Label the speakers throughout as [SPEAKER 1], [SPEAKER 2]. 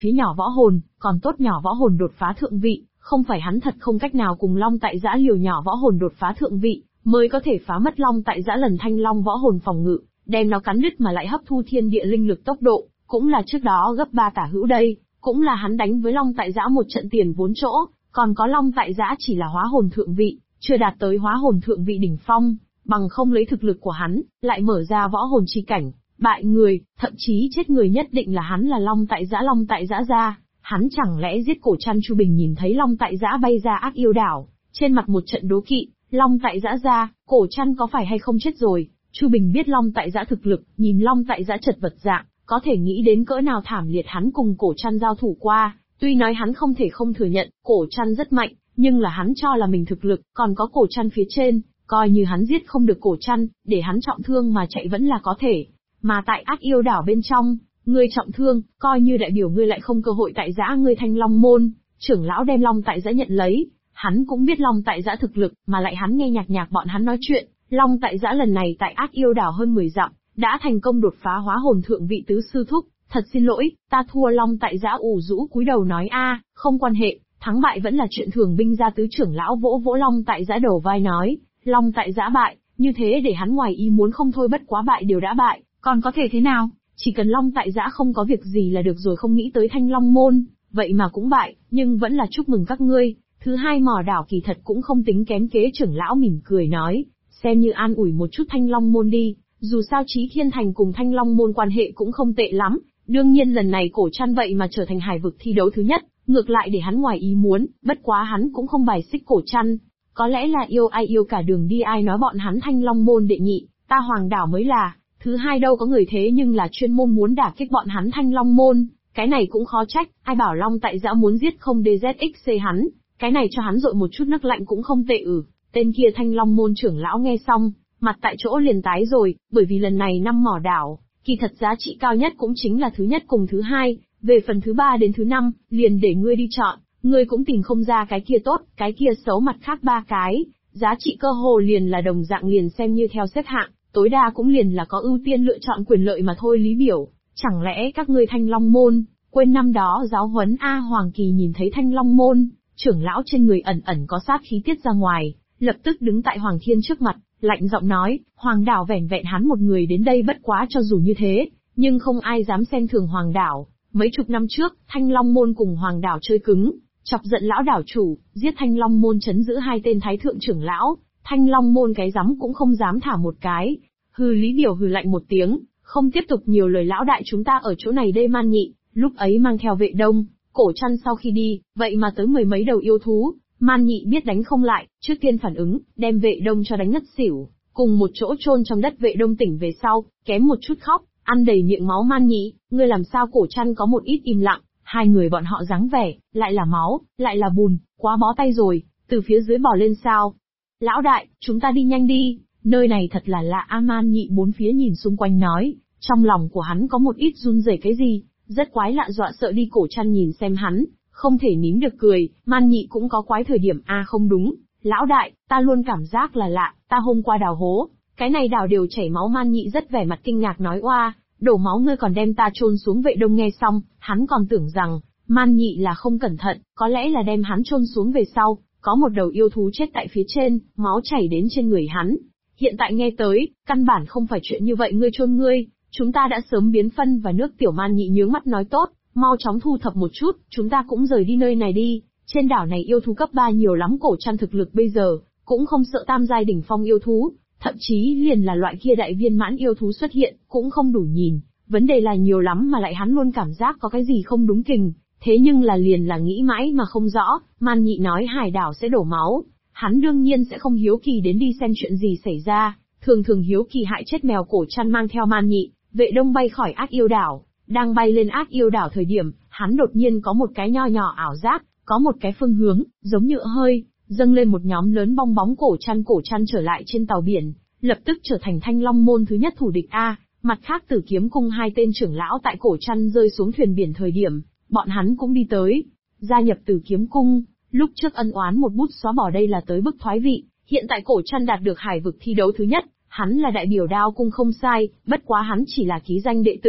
[SPEAKER 1] phía nhỏ võ hồn, còn tốt nhỏ võ hồn đột phá thượng vị, không phải hắn thật không cách nào cùng Long Tại Giã liều nhỏ võ hồn đột phá thượng vị, mới có thể phá mất Long Tại Giã lần thanh long võ hồn phòng ngự, đem nó cắn đứt mà lại hấp thu thiên địa linh lực tốc độ, cũng là trước đó gấp 3 tả hữu đây, cũng là hắn đánh với Long Tại Giã một trận tiền vốn chỗ, còn có Long Tại Giã chỉ là hóa hồn thượng vị, chưa đạt tới hóa hồn thượng vị đỉnh phong, bằng không lấy thực lực của hắn, lại mở ra võ hồn chi cảnh, bại người, thậm chí chết người nhất định là hắn là Long Tại Giã ra, hắn chẳng lẽ giết cổ chăn. Chu Bình nhìn thấy Long Tại Giã bay ra ác yêu đảo, trên mặt một trận đố kỵ, Long Tại Giã ra, cổ chăn có phải hay không chết rồi. Chu Bình biết Long Tại Giã thực lực, nhìn Long Tại Giã chật vật dạng, có thể nghĩ đến cỡ nào thảm liệt hắn cùng cổ chăn giao thủ qua, tuy nói hắn không thể không thừa nhận, cổ chăn rất mạnh, nhưng là hắn cho là mình thực lực, còn có cổ chăn phía trên, coi như hắn giết không được cổ chăn, để hắn trọng thương mà chạy vẫn là có thể. Mà tại ác yêu đảo bên trong, ngươi trọng thương, coi như đại biểu ngươi lại không cơ hội tại giã ngươi Thanh Long môn, trưởng lão đem Long Tại Giã nhận lấy, hắn cũng biết Long Tại Giã thực lực, mà lại hắn nghe nhạc bọn hắn nói chuyện, Long Tại Giã lần này tại ác yêu đảo hơn 10 dặm, đã thành công đột phá hóa hồn thượng vị tứ sư thúc, thật xin lỗi, ta thua. Long Tại Giã ủ rũ cúi đầu nói không quan hệ, thắng bại vẫn là chuyện thường. Binh gia tứ trưởng lão vỗ vỗ Long Tại Giã đầu vai nói, Long Tại Giã bại, như thế để hắn ngoài ý muốn không thôi, bất quá bại đều đã bại, còn có thể thế nào, chỉ cần Long Tại Giã không có việc gì là được rồi. Không nghĩ tới Thanh Long môn, vậy mà cũng bại, nhưng vẫn là chúc mừng các ngươi. Thứ hai mỏ đảo kỳ thật cũng không tính kém kế. Trưởng lão mỉm cười nói, xem như an ủi một chút Thanh Long môn đi, dù sao Chí Thiên Thành cùng Thanh Long môn quan hệ cũng không tệ lắm, đương nhiên lần này cổ chăn vậy mà trở thành hải vực thi đấu thứ nhất, ngược lại để hắn ngoài ý muốn, bất quá hắn cũng không bài xích cổ chăn, có lẽ là yêu ai yêu cả đường đi, ai nói bọn hắn Thanh Long môn đệ nhị, ta Hoàng đảo mới là thứ hai đâu có người thế nhưng là chuyên môn muốn đả kích bọn hắn Thanh Long môn, cái này cũng khó trách, ai bảo Long Tại Giã muốn giết không DZXC hắn, cái này cho hắn dội một chút nước lạnh cũng không tệ. Tên kia Thanh Long môn trưởng lão nghe xong, mặt tại chỗ liền tái rồi, bởi vì lần này 5 mỏ đảo, kỳ thật giá trị cao nhất cũng chính là thứ nhất cùng thứ hai, về phần thứ 3 đến thứ 5, liền để ngươi đi chọn, ngươi cũng tìm không ra cái kia tốt, cái kia xấu, mặt khác 3 cái, giá trị cơ hồ liền là đồng dạng, liền xem như theo xếp hạng, tối đa cũng liền là có ưu tiên lựa chọn quyền lợi mà thôi. Lý biểu, chẳng lẽ các ngươi Thanh Long môn, quên năm đó giáo huấn Hoàng Kỳ. Nhìn thấy Thanh Long môn, trưởng lão trên người ẩn ẩn có sát khí tiết ra ngoài, lập tức đứng tại Hoàng Thiên trước mặt, lạnh giọng nói, Hoàng đảo vẻn vẹn hắn một người đến đây, bất quá cho dù như thế, nhưng không ai dám xem thường Hoàng đảo. Mấy chục năm trước, Thanh Long môn cùng Hoàng đảo chơi cứng, chọc giận lão đảo chủ, giết Thanh Long môn trấn giữ 2 tên thái thượng trưởng lão, Thanh Long môn cái rắm cũng không dám thả một cái. Lý biểu hừ lạnh một tiếng, không tiếp tục nhiều lời. Lão đại, chúng ta ở chỗ này đây. Man Nhị, lúc ấy mang theo Vệ Đông, cổ chăn sau khi đi, vậy mà tới 10 mấy đầu yêu thú. Man Nhị biết đánh không lại, trước tiên phản ứng, đem Vệ Đông cho đánh ngất xỉu, cùng một chỗ chôn trong đất. Vệ Đông tỉnh về sau, kém một chút khóc, ăn đầy miệng máu. Man Nhị, ngươi làm sao? Cổ chăn có một ít im lặng, hai người bọn họ dáng vẻ, lại là máu, lại là bùn, quá bó tay rồi, từ phía dưới bò lên sao. Lão đại, chúng ta đi nhanh đi, nơi này thật là lạ. Man Nhị bốn phía nhìn xung quanh nói, trong lòng của hắn có một ít run rẩy, cái gì, rất quái lạ, dọa sợ đi. Cổ chăn nhìn xem hắn, không thể nín được cười. Man Nhị cũng có quái thời điểm. Không đúng, lão đại, ta luôn cảm giác là lạ, ta hôm qua đào hố, cái này đào đều chảy máu. Man Nhị rất vẻ mặt kinh ngạc nói, oa, đổ máu, ngươi còn đem ta chôn xuống. Vệ Đông nghe xong, hắn còn tưởng rằng Man Nhị là không cẩn thận, có lẽ là đem hắn chôn xuống về sau, có một đầu yêu thú chết tại phía trên, máu chảy đến trên người hắn. Hiện tại nghe tới, căn bản không phải chuyện như vậy. Ngươi chôn ngươi, chúng ta đã sớm biến phân và nước tiểu. Man Nhị nhướng mắt nói, tốt, mau chóng thu thập một chút, chúng ta cũng rời đi nơi này đi. Trên đảo này yêu thú cấp 3 nhiều lắm, cổ chăn thực lực bây giờ cũng không sợ tam giai đỉnh phong yêu thú, thậm chí liền là loại kia đại viên mãn yêu thú xuất hiện cũng không đủ nhìn, vấn đề là nhiều lắm, mà lại hắn luôn cảm giác có cái gì không đúng kình, thế nhưng là liền là nghĩ mãi mà không rõ. Man Nhị nói hải đảo sẽ đổ máu, hắn đương nhiên sẽ không hiếu kỳ đến đi xem chuyện gì xảy ra, thường hiếu kỳ hại chết mèo. Cổ chăn mang theo Man Nhị, Vệ Đông bay khỏi ác yêu đảo, đang bay lên ác yêu đảo thời điểm, hắn đột nhiên có một cái nho nhỏ ảo giác, có một cái phương hướng, giống như hơi, dâng lên một nhóm lớn bong bóng. Cổ chăn trở lại trên tàu biển, lập tức trở thành Thanh Long môn thứ nhất thủ địch. Mặt khác Tử Kiếm cung 2 tên trưởng lão tại cổ chăn rơi xuống thuyền biển thời điểm, bọn hắn cũng đi tới, gia nhập Tử Kiếm cung, lúc trước ân oán một bút xóa bỏ, đây là tới bức thoái vị, hiện tại cổ chăn đạt được hải vực thi đấu thứ nhất, hắn là đại biểu Đao cung không sai, bất quá hắn chỉ là ký danh đệ tử,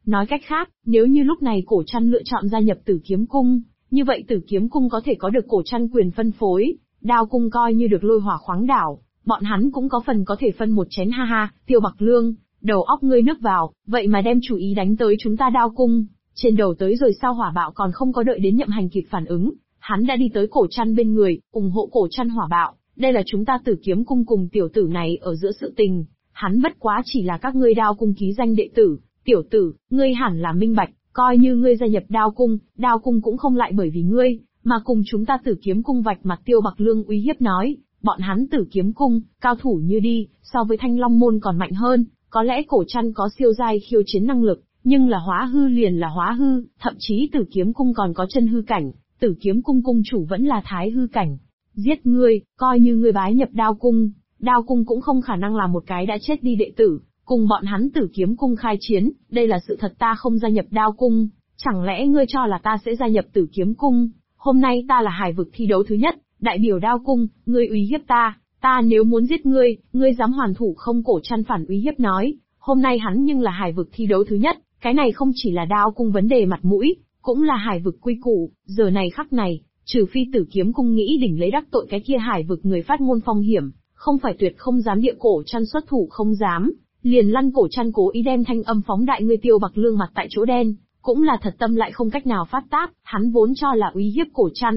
[SPEAKER 1] Nói cách khác, nếu như lúc này Cổ Trăn lựa chọn gia nhập Tử Kiếm Cung, như vậy Tử Kiếm Cung có thể có được Cổ Trăn quyền phân phối, Đao Cung coi như được Lôi Hỏa Khoáng Đảo, bọn hắn cũng có phần có thể phân một chén ha ha. Tiêu Bạc Lương, đầu óc ngươi nước vào, vậy mà đem chủ ý đánh tới chúng ta Đao Cung, trên đầu tới rồi sao? Hỏa Bạo còn không có đợi đến Nhậm Hành kịp phản ứng, hắn đã đi tới Cổ Trăn bên người, ủng hộ Cổ Trăn Hỏa Bạo, đây là chúng ta Tử Kiếm Cung cùng tiểu tử này ở giữa sự tình, hắn bất quá chỉ là các ngươi Đao Cung ký danh đệ tử, tiểu tử, ngươi hẳn là minh bạch, coi như ngươi gia nhập Đao Cung cũng không lại bởi vì ngươi, mà cùng chúng ta Tử Kiếm Cung vạch mặt. Tiêu Bạc Lương uy hiếp nói, bọn hắn Tử Kiếm Cung, cao thủ như đi, so với Thanh Long Môn còn mạnh hơn, có lẽ Cổ Trăn có siêu giai khiêu chiến năng lực, nhưng là hóa hư liền là hóa hư, thậm chí Tử Kiếm Cung còn có chân hư cảnh, Tử Kiếm Cung cung chủ vẫn là thái hư cảnh. Giết ngươi, coi như ngươi bái nhập Đao Cung cũng không khả năng là một cái đã chết đi đệ tử, cùng bọn hắn Tử Kiếm Cung khai chiến, đây là sự thật. Ta không gia nhập Đao Cung, chẳng lẽ ngươi cho là ta sẽ gia nhập Tử Kiếm Cung? Hôm nay ta là hải vực thi đấu thứ nhất, đại biểu Đao Cung, ngươi uy hiếp ta nếu muốn giết ngươi dám hoàn thủ không? Cổ Trăn phản uy hiếp nói, hôm nay hắn nhưng là hải vực thi đấu thứ nhất, cái này không chỉ là Đao Cung vấn đề mặt mũi, cũng là hải vực quy củ, giờ này khắc này, trừ phi Tử Kiếm Cung nghĩ đỉnh lấy đắc tội cái kia hải vực người phát ngôn phong hiểm, không phải tuyệt không dám. Địa Cổ Trăn xuất thủ không dám, liền lăn. Cổ Trăn cố ý đem thanh âm phóng đại, ngươi Tiêu Bạc Lương mặt tại chỗ đen, cũng là thật tâm lại không cách nào phát tác, hắn vốn cho là uy hiếp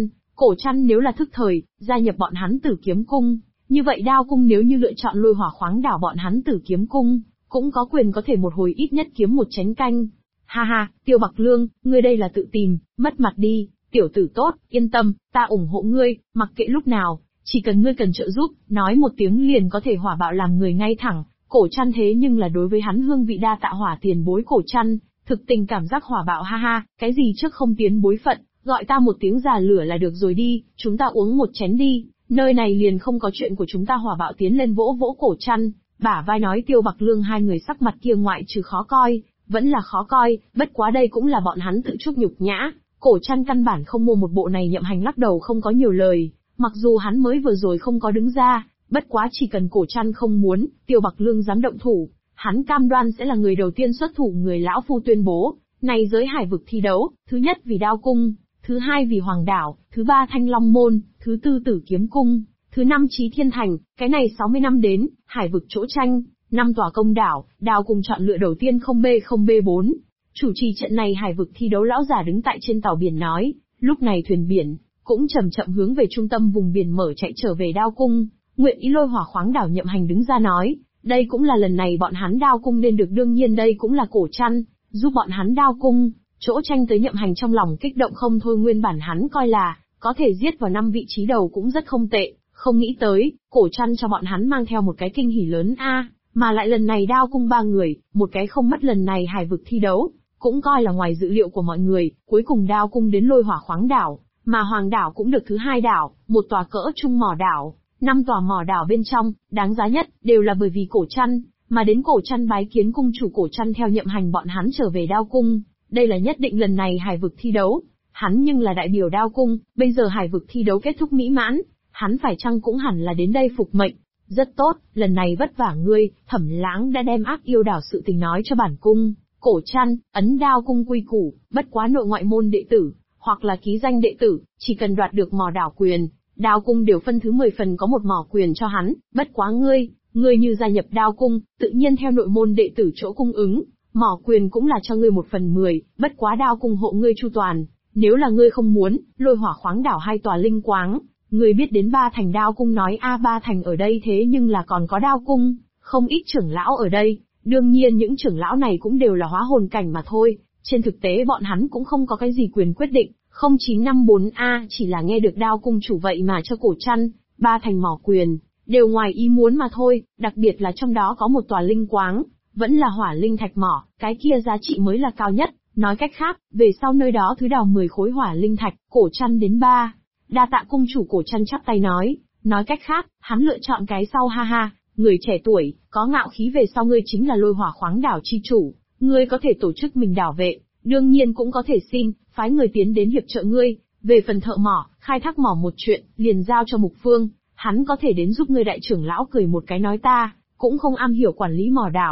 [SPEAKER 1] Cổ Trăn nếu là thức thời, gia nhập bọn hắn Tử Kiếm Cung, như vậy Đao Cung nếu như lựa chọn Lôi Hỏa Khoáng Đảo, bọn hắn Tử Kiếm Cung cũng có quyền có thể một hồi ít nhất kiếm một chén canh. Ha ha, Tiêu Bạc Lương, ngươi đây là tự tìm, mất mặt đi, tiểu tử tốt, yên tâm, ta ủng hộ ngươi, mặc kệ lúc nào, chỉ cần ngươi cần trợ giúp, nói một tiếng liền có thể hỏa bạo làm người ngay thẳng. Cổ Trăn thế nhưng là đối với hắn hương vị đa tạ hỏa tiền bối Cổ Trăn, thực tình cảm giác hỏa bạo. Ha ha, cái gì trước không tiến bối phận, gọi ta một tiếng già lửa là được rồi đi, chúng ta uống một chén đi, nơi này liền không có chuyện của chúng ta. Hỏa bạo tiến lên vỗ vỗ Cổ Trăn, bả vai nói. Tiêu Bạc Lương hai người sắc mặt kia ngoại trừ khó coi, vẫn là khó coi, bất quá đây cũng là bọn hắn tự chuốc nhục nhã. Cổ Trăn căn bản không mua một bộ này. Nhậm Hành lắc đầu không có nhiều lời, mặc dù hắn mới vừa rồi không có đứng ra, bất quá chỉ cần Cổ Trăn không muốn, Tiêu Bạc Lương dám động thủ, hắn cam đoan sẽ là người đầu tiên xuất thủ. Người lão phu tuyên bố, này giới hải vực thi đấu, thứ nhất vì Đao Cung, thứ hai vì Hoàng Đảo, thứ ba Thanh Long Môn, thứ tư Tử Kiếm Cung, thứ năm Chí Thiên Thành. Cái này 60 năm đến, hải vực chỗ tranh, 5 tòa công đảo, Đao Cung chọn lựa đầu tiên 0B0B4. Chủ trì trận này hải vực thi đấu lão giả đứng tại trên tàu biển nói, lúc này thuyền biển cũng chậm chậm hướng về trung tâm vùng biển mở chạy trở về Đao Cung. Nguyện ý Lôi Hỏa Khoáng Đảo. Nhậm Hành đứng ra nói, đây cũng là lần này bọn hắn Đao Cung nên được, đương nhiên đây cũng là Cổ Trăn giúp bọn hắn Đao Cung chỗ tranh tới. Nhậm Hành trong lòng kích động không thôi, nguyên bản hắn coi là có thể giết vào 5 vị trí đầu cũng rất không tệ, không nghĩ tới Cổ Trăn cho bọn hắn mang theo một cái kinh hỉ lớn mà lại lần này Đao Cung 3 người, một cái không mất. Lần này hải vực thi đấu cũng coi là ngoài dự liệu của mọi người, cuối cùng Đao Cung đến Lôi Hỏa Khoáng Đảo, mà Hoàng Đảo cũng được thứ hai đảo, một tòa cỡ trung mỏ đảo, 5 tòa mỏ đảo bên trong, đáng giá nhất đều là bởi vì Cổ Trăn mà đến. Cổ Trăn bái kiến cung chủ. Cổ Trăn theo Nhậm Hành bọn hắn trở về Đao Cung, đây là nhất định lần này hải vực thi đấu, hắn nhưng là đại biểu Đao Cung, bây giờ hải vực thi đấu kết thúc mỹ mãn, hắn phải chăng cũng hẳn là đến đây phục mệnh. Rất tốt, lần này vất vả ngươi, Thẩm Lãng đã đem Ác Yêu Đảo sự tình nói cho bản cung. Cổ Trăn, ấn Đao Cung quy củ, bất quá nội ngoại môn đệ tử, hoặc là ký danh đệ tử, chỉ cần đoạt được mỏ đảo quyền, Đao Cung đều phân thứ 10 phần có một mỏ quyền cho hắn. Bất quá ngươi như gia nhập Đao Cung, tự nhiên theo nội môn đệ tử chỗ cung ứng, mỏ quyền cũng là cho ngươi 1/10, bất quá Đao Cung hộ ngươi chu toàn. Nếu là ngươi không muốn, Lôi Hỏa Khoáng Đảo 2 tòa linh quáng, ngươi biết đến Ba Thành. Đao Cung nói Ba Thành ở đây thế nhưng là còn có Đao Cung, không ít trưởng lão ở đây, đương nhiên những trưởng lão này cũng đều là hóa hồn cảnh mà thôi, trên thực tế bọn hắn cũng không có cái gì quyền quyết định. 0954 chỉ là nghe được Đao Cung chủ vậy mà cho Cổ Trăn 3 thành mỏ quyền, đều ngoài ý muốn mà thôi, đặc biệt là trong đó có một tòa linh quáng, vẫn là hỏa linh thạch mỏ, cái kia giá trị mới là cao nhất. Nói cách khác, về sau nơi đó thứ đào 10 khối hỏa linh thạch, Cổ Trăn đến 3. Đa tạ cung chủ. Cổ Trăn chắp tay nói cách khác, hắn lựa chọn cái sau. Ha ha, người trẻ tuổi, có ngạo khí, về sau ngươi chính là Lôi Hỏa Khoáng Đảo chi chủ, ngươi có thể tổ chức mình đảo vệ, đương nhiên cũng có thể xin, phái người tiến đến hiệp trợ ngươi, về phần thợ mỏ, khai thác mỏ một chuyện, liền giao cho Mục Phương, hắn có thể đến giúp ngươi. Đại trưởng lão cười một cái nói ta, cũng không am hiểu quản lý mỏ đảo,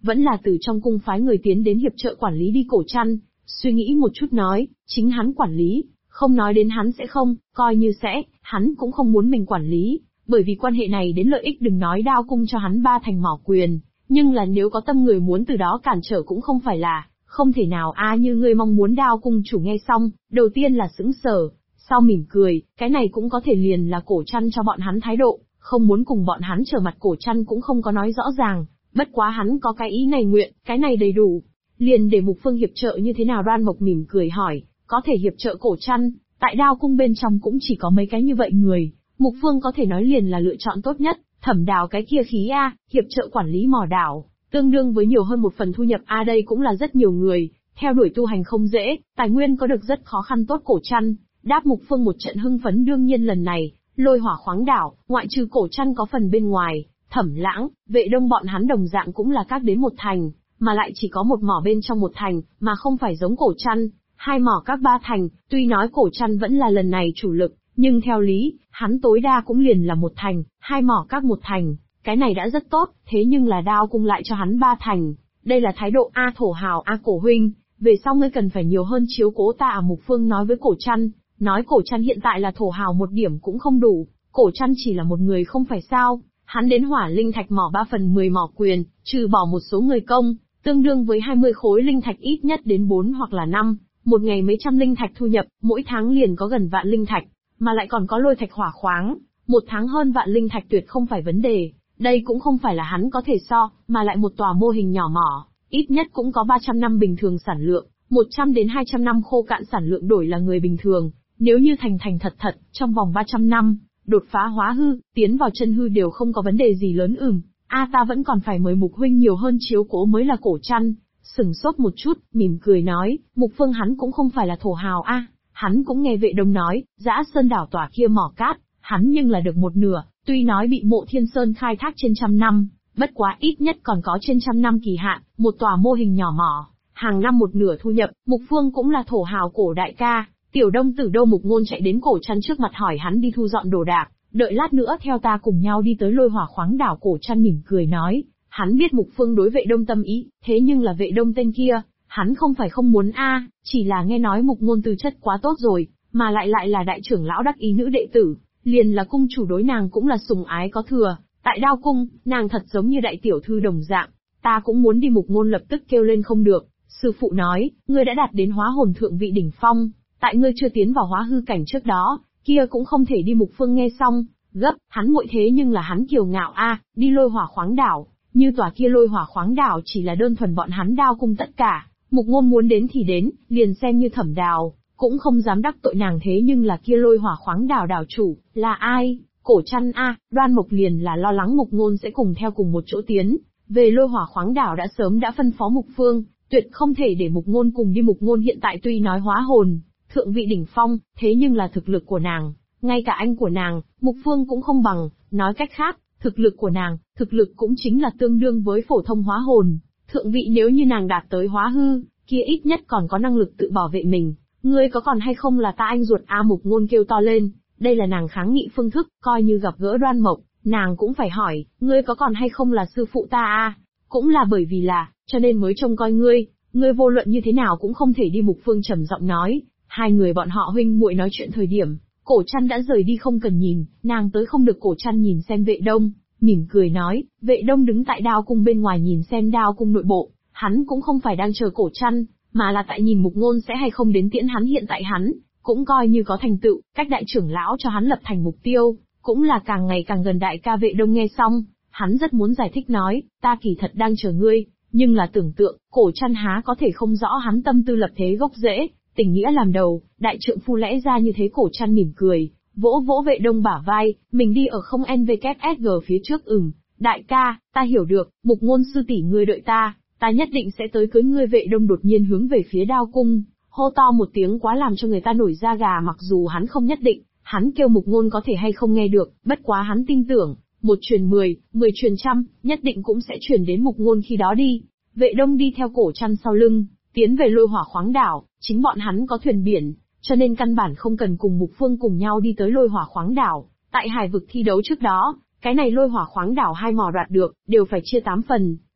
[SPEAKER 1] vẫn là từ trong cung phái người tiến đến hiệp trợ quản lý đi Cổ Trăn. Suy nghĩ một chút nói, chính hắn quản lý, không nói đến hắn sẽ không, coi như sẽ, hắn cũng không muốn mình quản lý, bởi vì quan hệ này đến lợi ích đừng nói Đao cung cho hắn 3 thành mỏ quyền, nhưng là nếu có tâm người muốn từ đó cản trở cũng không phải là, không thể nào như ngươi mong muốn. Đao cung chủ nghe xong, đầu tiên là sững sờ, sau mỉm cười, cái này cũng có thể liền là Cổ Trăn cho bọn hắn thái độ, không muốn cùng bọn hắn trở mặt. Cổ Trăn cũng không có nói rõ ràng, bất quá hắn có cái ý này nguyện, cái này đầy đủ. Liền để Mục Phương hiệp trợ như thế nào? Đoan Mộc mỉm cười hỏi, có thể hiệp trợ Cổ Trăn, tại Đao cung bên trong cũng chỉ có mấy cái như vậy người, Mục Phương có thể nói liền là lựa chọn tốt nhất. Thẩm Đào cái kia khí hiệp trợ quản lý mỏ đảo, tương đương với nhiều hơn một phần thu nhập đây cũng là rất nhiều người, theo đuổi tu hành không dễ, tài nguyên có được rất khó khăn. Tốt. Cổ Trăn đáp Mục Phương một trận hưng phấn. Đương nhiên lần này, Lôi Hỏa khoáng đảo, ngoại trừ Cổ Trăn có phần bên ngoài, Thẩm Lãng, Vệ Đông bọn hắn đồng dạng cũng là các đến một thành, mà lại chỉ có một mỏ bên trong một thành, mà không phải giống Cổ Trăn, 2 mỏ các 3 thành. Tuy nói Cổ Trăn vẫn là lần này chủ lực, nhưng theo lý, hắn tối đa cũng liền là 1 thành, 2 mỏ các 1 thành, cái này đã rất tốt. Thế nhưng là Đao cung lại cho hắn 3 thành, đây là thái độ thổ hào. Cổ huynh, về sau ngươi cần phải nhiều hơn chiếu cố ta. Mục Phương nói với Cổ Trăn, nói Cổ Trăn hiện tại là thổ hào một điểm cũng không đủ, Cổ Trăn chỉ là một người không phải sao, hắn đến Hỏa linh thạch mỏ 3/10 mỏ quyền, trừ bỏ một số người công, tương đương với 20 khối linh thạch ít nhất đến 4 hoặc là 5, một ngày mấy trăm linh thạch thu nhập, mỗi tháng liền có gần vạn linh thạch, mà lại còn có lôi thạch hỏa khoáng, một tháng hơn vạn linh thạch tuyệt không phải vấn đề. Đây cũng không phải là hắn có thể so, mà lại một tòa mô hình nhỏ mỏ, ít nhất cũng có 300 năm bình thường sản lượng, 100 đến 200 năm khô cạn sản lượng. Đổi là người bình thường, nếu như thành thật, trong vòng 300 năm, đột phá hóa hư, tiến vào chân hư đều không có vấn đề gì lớn. Ta vẫn còn phải mời Mục huynh nhiều hơn chiếu cố mới là. Cổ Trăn sửng sốt một chút, mỉm cười nói, Mục Phương hắn cũng không phải là thổ hào hắn cũng nghe Vệ Đông nói, Dã Sơn đảo tòa kia mỏ cát, hắn nhưng là được một nửa, tuy nói bị Mộ Thiên Sơn khai thác trên 100 năm, bất quá ít nhất còn có trên 100 năm kỳ hạn, một tòa mô hình nhỏ mỏ, hàng năm một nửa thu nhập. Mục Phương cũng là thổ hào. Cổ đại ca, Tiểu Đông Tử đâu? Mục Ngôn chạy đến Cổ Trăn trước mặt hỏi hắn đi thu dọn đồ đạc, đợi lát nữa theo ta cùng nhau đi tới Lôi Hỏa khoáng đảo. Cổ Trăn mỉm cười nói, hắn biết Mục Phương đối Vệ Đông tâm ý, thế nhưng là Vệ Đông tên kia, hắn không phải không muốn chỉ là nghe nói Mục Ngôn tư chất quá tốt rồi, mà lại là đại trưởng lão đắc ý nữ đệ tử, liền là cung chủ đối nàng cũng là sủng ái có thừa, tại Đao cung, nàng thật giống như đại tiểu thư đồng dạng, ta cũng muốn đi. Mục Ngôn lập tức kêu lên không được, sư phụ nói, ngươi đã đạt đến hóa hồn thượng vị đỉnh phong, tại ngươi chưa tiến vào hóa hư cảnh trước đó, kia cũng không thể đi. Mục Phương nghe xong, gấp, hắn muội thế nhưng là hắn kiêu ngạo đi Lôi Hỏa khoáng đảo, như tòa kia Lôi Hỏa khoáng đảo chỉ là đơn thuần bọn hắn Đao cung tất cả, Mục Ngôn muốn đến thì đến, liền xem như Thẩm Đào, cũng không dám đắc tội nàng. Thế nhưng là kia Lôi Hỏa khoáng đảo đảo chủ, là ai? Cổ Trăn Đoan Mộc liền là lo lắng Mục Ngôn sẽ cùng theo cùng một chỗ tiến về Lôi Hỏa khoáng đảo, đã sớm đã phân phó Mục Phương, tuyệt không thể để Mục Ngôn cùng đi. Mục Ngôn hiện tại tuy nói hóa hồn thượng vị đỉnh phong, thế nhưng là thực lực của nàng, ngay cả anh của nàng, Mục Phương cũng không bằng. Nói cách khác, thực lực của nàng, thực lực cũng chính là tương đương với phổ thông hóa hồn thượng vị. Nếu như nàng đạt tới hóa hư, kia ít nhất còn có năng lực tự bảo vệ mình. Ngươi có còn hay không là ta anh ruột? Mục Ngôn kêu to lên, đây là nàng kháng nghị phương thức, coi như gặp gỡ Đoan Mộc, nàng cũng phải hỏi, ngươi có còn hay không là sư phụ ta cũng là bởi vì là, cho nên mới trông coi ngươi vô luận như thế nào cũng không thể đi. Mục Phương trầm giọng nói. Hai người bọn họ huynh muội nói chuyện thời điểm, Cổ Trăn đã rời đi không cần nhìn, nàng tới không được. Cổ Trăn nhìn xem Vệ Đông, mỉm cười nói, Vệ Đông đứng tại Đao cung bên ngoài nhìn xem Đao cung nội bộ, hắn cũng không phải đang chờ Cổ Trăn, mà là tại nhìn Mục Ngôn sẽ hay không đến tiễn hắn. Hiện tại hắn cũng coi như có thành tựu, cách đại trưởng lão cho hắn lập thành mục tiêu, cũng là càng ngày càng gần. Đại ca. Vệ Đông nghe xong, hắn rất muốn giải thích nói, ta kỳ thật đang chờ ngươi, nhưng là tưởng tượng, Cổ Trăn há có thể không rõ hắn tâm tư lập thế gốc rễ, tình nghĩa làm đầu, đại trượng phu lẽ ra như thế. Cổ Trăn mỉm cười, vỗ vỗ Vệ Đông bả vai, mình đi ở không NVKSG phía trước. Đại ca, ta hiểu được, Mục Ngôn sư tỷ ngươi đợi ta nhất định sẽ tới cưới ngươi. Vệ Đông đột nhiên hướng về phía Đao cung, hô to một tiếng quá làm cho người ta nổi da gà. Mặc dù hắn không nhất định, hắn kêu Mục Ngôn có thể hay không nghe được, bất quá hắn tin tưởng, một truyền 10, 10 truyền trăm, nhất định cũng sẽ truyền đến Mục Ngôn khi đó đi. Vệ Đông đi theo Cổ Trăn sau lưng, tiến về Lôi Hỏa khoáng đảo, chính bọn hắn có thuyền biển, cho nên căn bản không cần cùng Mục Phương cùng nhau đi tới Lôi Hỏa khoáng đảo. Tại hải vực thi đấu trước đó, cái này Lôi Hỏa khoáng đảo 2 mỏ đoạt được, đều phải chia 8 phần.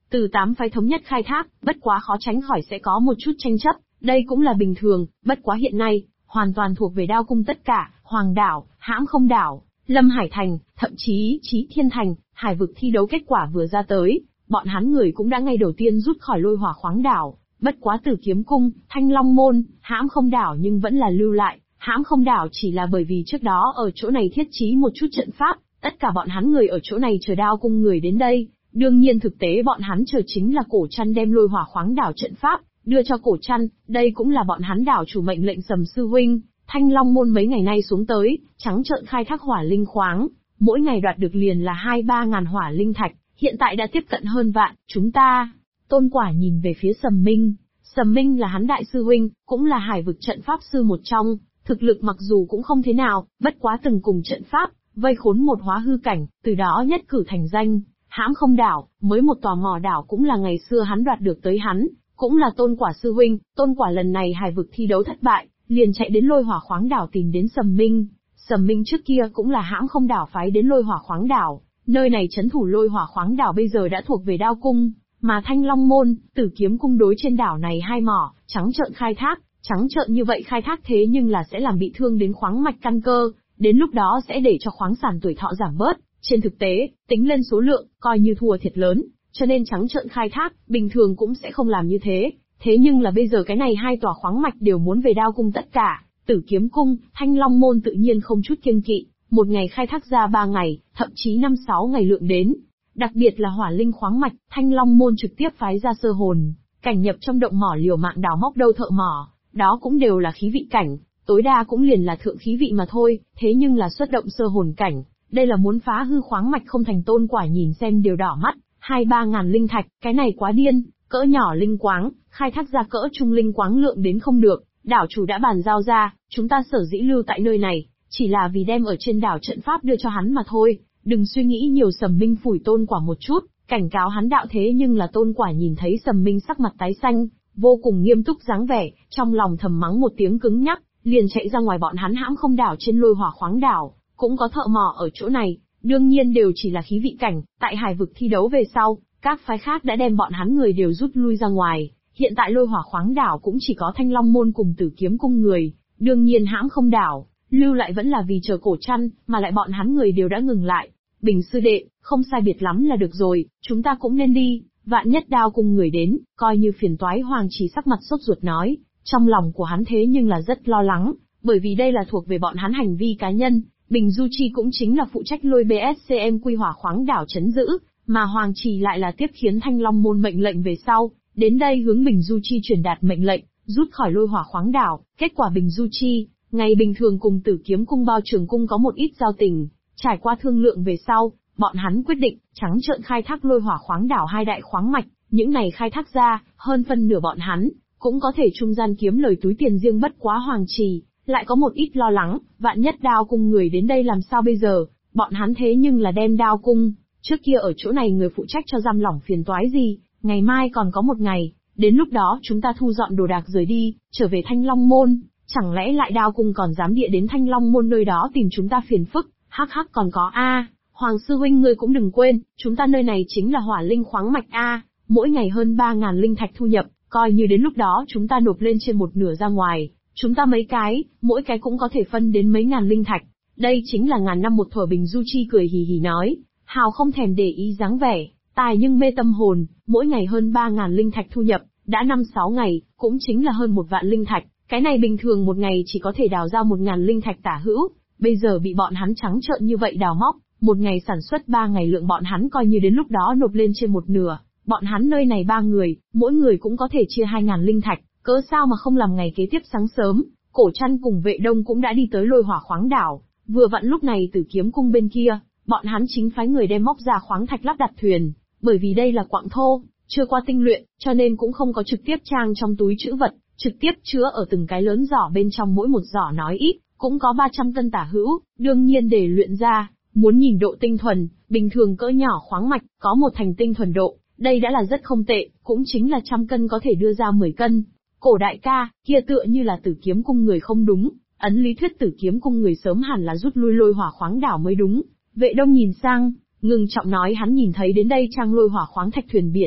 [SPEAKER 1] Từ 8 phái thống nhất khai thác, bất quá khó tránh khỏi sẽ có một chút tranh chấp, đây cũng là bình thường, bất quá hiện nay, hoàn toàn thuộc về Đao Cung tất cả, Hoàng đảo, Hãm Không đảo, Lâm Hải thành, thậm chí Chí Thiên thành, Hải vực thi đấu kết quả vừa ra tới, bọn hắn người cũng đã ngay đầu tiên rút khỏi Lôi Hỏa Khoáng đảo, bất quá Tử Kiếm cung, Thanh Long môn, Hãm Không đảo nhưng vẫn là lưu lại. Hãm Không đảo chỉ là bởi vì trước đó ở chỗ này thiết trí một chút trận pháp, tất cả bọn hắn người ở chỗ này chờ Đao cung người đến đây. Đương nhiên thực tế bọn hắn chờ chính là Cổ Trăn đem Lôi Hỏa Khoáng đảo trận pháp đưa cho Cổ Trăn, đây cũng là bọn hắn đảo chủ mệnh lệnh Sầm sư huynh. Thanh Long môn mấy ngày nay xuống tới, trắng trợn khai thác hỏa linh khoáng, mỗi ngày đoạt được liền là 2-3 ngàn hỏa linh thạch, hiện tại đã tiếp cận hơn vạn, chúng ta. Tôn Quả nhìn về phía Sầm Minh. Sầm Minh là hắn đại sư huynh, cũng là hải vực trận pháp sư một trong, thực lực mặc dù cũng không thế nào, bất quá từng cùng trận pháp, vây khốn một hóa hư cảnh, từ đó nhất cử thành danh. Hãm Không đảo, mới một tòa mỏ đảo cũng là ngày xưa hắn đoạt được tới hắn, cũng là Tôn Quả sư huynh. Tôn Quả lần này hải vực thi đấu thất bại, liền chạy đến Lôi Hỏa Khoáng đảo tìm đến Sầm Minh. Sầm Minh trước kia cũng là Hãm Không đảo phái đến Lôi Hỏa Khoáng đảo, nơi này trấn thủ Lôi Hỏa Khoáng đảo bây giờ đã thuộc về Đao cung, mà Thanh Long môn, Tử Kiếm cung đối trên đảo này hai mỏ, trắng trợn khai thác, trắng trợn như vậy khai thác thế nhưng là sẽ làm bị thương đến khoáng mạch căn cơ, đến lúc đó sẽ để cho khoáng sản tuổi thọ giảm bớt. Trên thực tế, tính lên số lượng, coi như thua thiệt lớn, cho nên trắng trợn khai thác, bình thường cũng sẽ không làm như thế. Thế nhưng là bây giờ cái này hai tòa khoáng mạch đều muốn về Đao cung tất cả, Tử Kiếm cung, Thanh Long môn tự nhiên không chút kiêng kỵ, một ngày khai thác ra 3 ngày, thậm chí 5-6 ngày lượng đến. Đặc biệt là hỏa linh khoáng mạch, Thanh Long môn trực tiếp phái ra sơ hồn cảnh nhập trong động mỏ liều mạng đào móc đâu thợ mỏ, đó cũng đều là khí vị cảnh, tối đa cũng liền là thượng khí vị mà thôi, thế nhưng là xuất động sơ hồn cảnh, đây là muốn phá hư khoáng mạch không thành. Tôn Quả nhìn xem đều đỏ mắt, 2-3 ngàn linh thạch, cái này quá điên, cỡ nhỏ linh quáng, khai thác ra cỡ trung linh quáng lượng đến không được, đảo chủ đã bàn giao ra, chúng ta sở dĩ lưu tại nơi này, chỉ là vì đem ở trên đảo trận pháp đưa cho hắn mà thôi, đừng suy nghĩ nhiều. Sầm Minh phủi Tôn Quả một chút, cảnh cáo hắn đạo, thế nhưng là Tôn Quả nhìn thấy Sầm Minh sắc mặt tái xanh, vô cùng nghiêm túc dáng vẻ, trong lòng thầm mắng một tiếng cứng nhắc, liền chạy ra ngoài. Bọn hắn Hãm Không đảo trên Lôi Hỏa Khoáng đảo, cũng có thợ mỏ ở chỗ này, đương nhiên đều chỉ là khí vị cảnh, tại hải vực thi đấu về sau, các phái khác đã đem bọn hắn người đều rút lui ra ngoài, hiện tại Lôi Hỏa Khoáng đảo cũng chỉ có Thanh Long môn cùng Tử Kiếm cung người, đương nhiên Hãm Không đảo lưu lại vẫn là vì chờ Cổ Trăn, mà lại bọn hắn người đều đã ngừng lại. Bình sư đệ, không sai biệt lắm là được rồi, chúng ta cũng nên đi, vạn nhất Đao cung người đến, coi như phiền toái. Hoàng Chỉ sắc mặt sốt ruột nói, trong lòng của hắn thế nhưng là rất lo lắng, bởi vì đây là thuộc về bọn hắn hành vi cá nhân. Bình Du Chi cũng chính là phụ trách lôi BSCM quy hỏa khoáng đảo trấn giữ, mà Hoàng Trì lại là tiếp khiến Thanh Long môn mệnh lệnh về sau, đến đây hướng Bình Du Chi truyền đạt mệnh lệnh, rút khỏi Lôi Hỏa Khoáng đảo. Kết quả Bình Du Chi, ngày bình thường cùng Tử Kiếm cung Bao Trường cung có một ít giao tình, trải qua thương lượng về sau, bọn hắn quyết định trắng trợn khai thác Lôi Hỏa Khoáng đảo hai đại khoáng mạch, những này khai thác ra, hơn phân nửa bọn hắn cũng có thể trung gian kiếm lời túi tiền riêng. Bất quá Hoàng Trì lại có một ít lo lắng, vạn nhất Đao cung người đến đây làm sao bây giờ, bọn hắn thế nhưng là đem Đao cung, trước kia ở chỗ này người phụ trách cho giam lỏng phiền toái gì, ngày mai còn có một ngày, đến lúc đó chúng ta thu dọn đồ đạc rời đi, trở về Thanh Long môn, chẳng lẽ lại Đao cung còn dám địa đến Thanh Long môn nơi đó tìm chúng ta phiền phức. Hắc hắc, còn có Hoàng sư huynh ngươi cũng đừng quên, chúng ta nơi này chính là hỏa linh khoáng mạch mỗi ngày hơn 3.000 linh thạch thu nhập, coi như đến lúc đó chúng ta nộp lên trên một nửa ra ngoài, chúng ta mấy cái, mỗi cái cũng có thể phân đến mấy ngàn linh thạch, đây chính là ngàn năm một thuở. Bình Du Chi cười hì hì nói, hào không thèm để ý dáng vẻ, tài nhưng mê tâm hồn, mỗi ngày hơn 3.000 linh thạch thu nhập, đã 5-6 ngày, cũng chính là hơn 1 vạn linh thạch, cái này bình thường một ngày chỉ có thể đào ra 1.000 linh thạch tả hữu, bây giờ bị bọn hắn trắng trợn như vậy đào móc, một ngày sản xuất 3 ngày lượng, bọn hắn coi như đến lúc đó nộp lên trên một nửa, bọn hắn nơi này 3 người, mỗi người cũng có thể chia 2.000 linh thạch, cớ sao mà không làm. Ngày kế tiếp sáng sớm, Cổ Trăn cùng Vệ Đông cũng đã đi tới Lôi Hỏa Khoáng đảo, vừa vặn lúc này Tử Kiếm cung bên kia, bọn hắn chính phái người đem móc ra khoáng thạch lắp đặt thuyền, bởi vì đây là quặng thô, chưa qua tinh luyện, cho nên cũng không có trực tiếp trang trong túi trữ vật, trực tiếp chứa ở từng cái lớn giỏ bên trong, mỗi một giỏ nói ít cũng có 300 cân tả hữu, đương nhiên để luyện ra, muốn nhìn độ tinh thuần, bình thường cỡ nhỏ khoáng mạch, có một thành tinh thuần độ, đây đã là rất không tệ, cũng chính là 100 cân có thể đưa ra 10 cân. Cổ đại ca, kia tựa như là Tử Kiếm cung người không đúng, ấn lý thuyết Tử Kiếm cung người sớm hẳn là rút lui Lôi Hỏa Khoáng đảo mới đúng. Vệ Đông nhìn sang, ngừng trọng nói, hắn nhìn thấy đến đây trang Lôi Hỏa Khoáng thạch thuyền biển,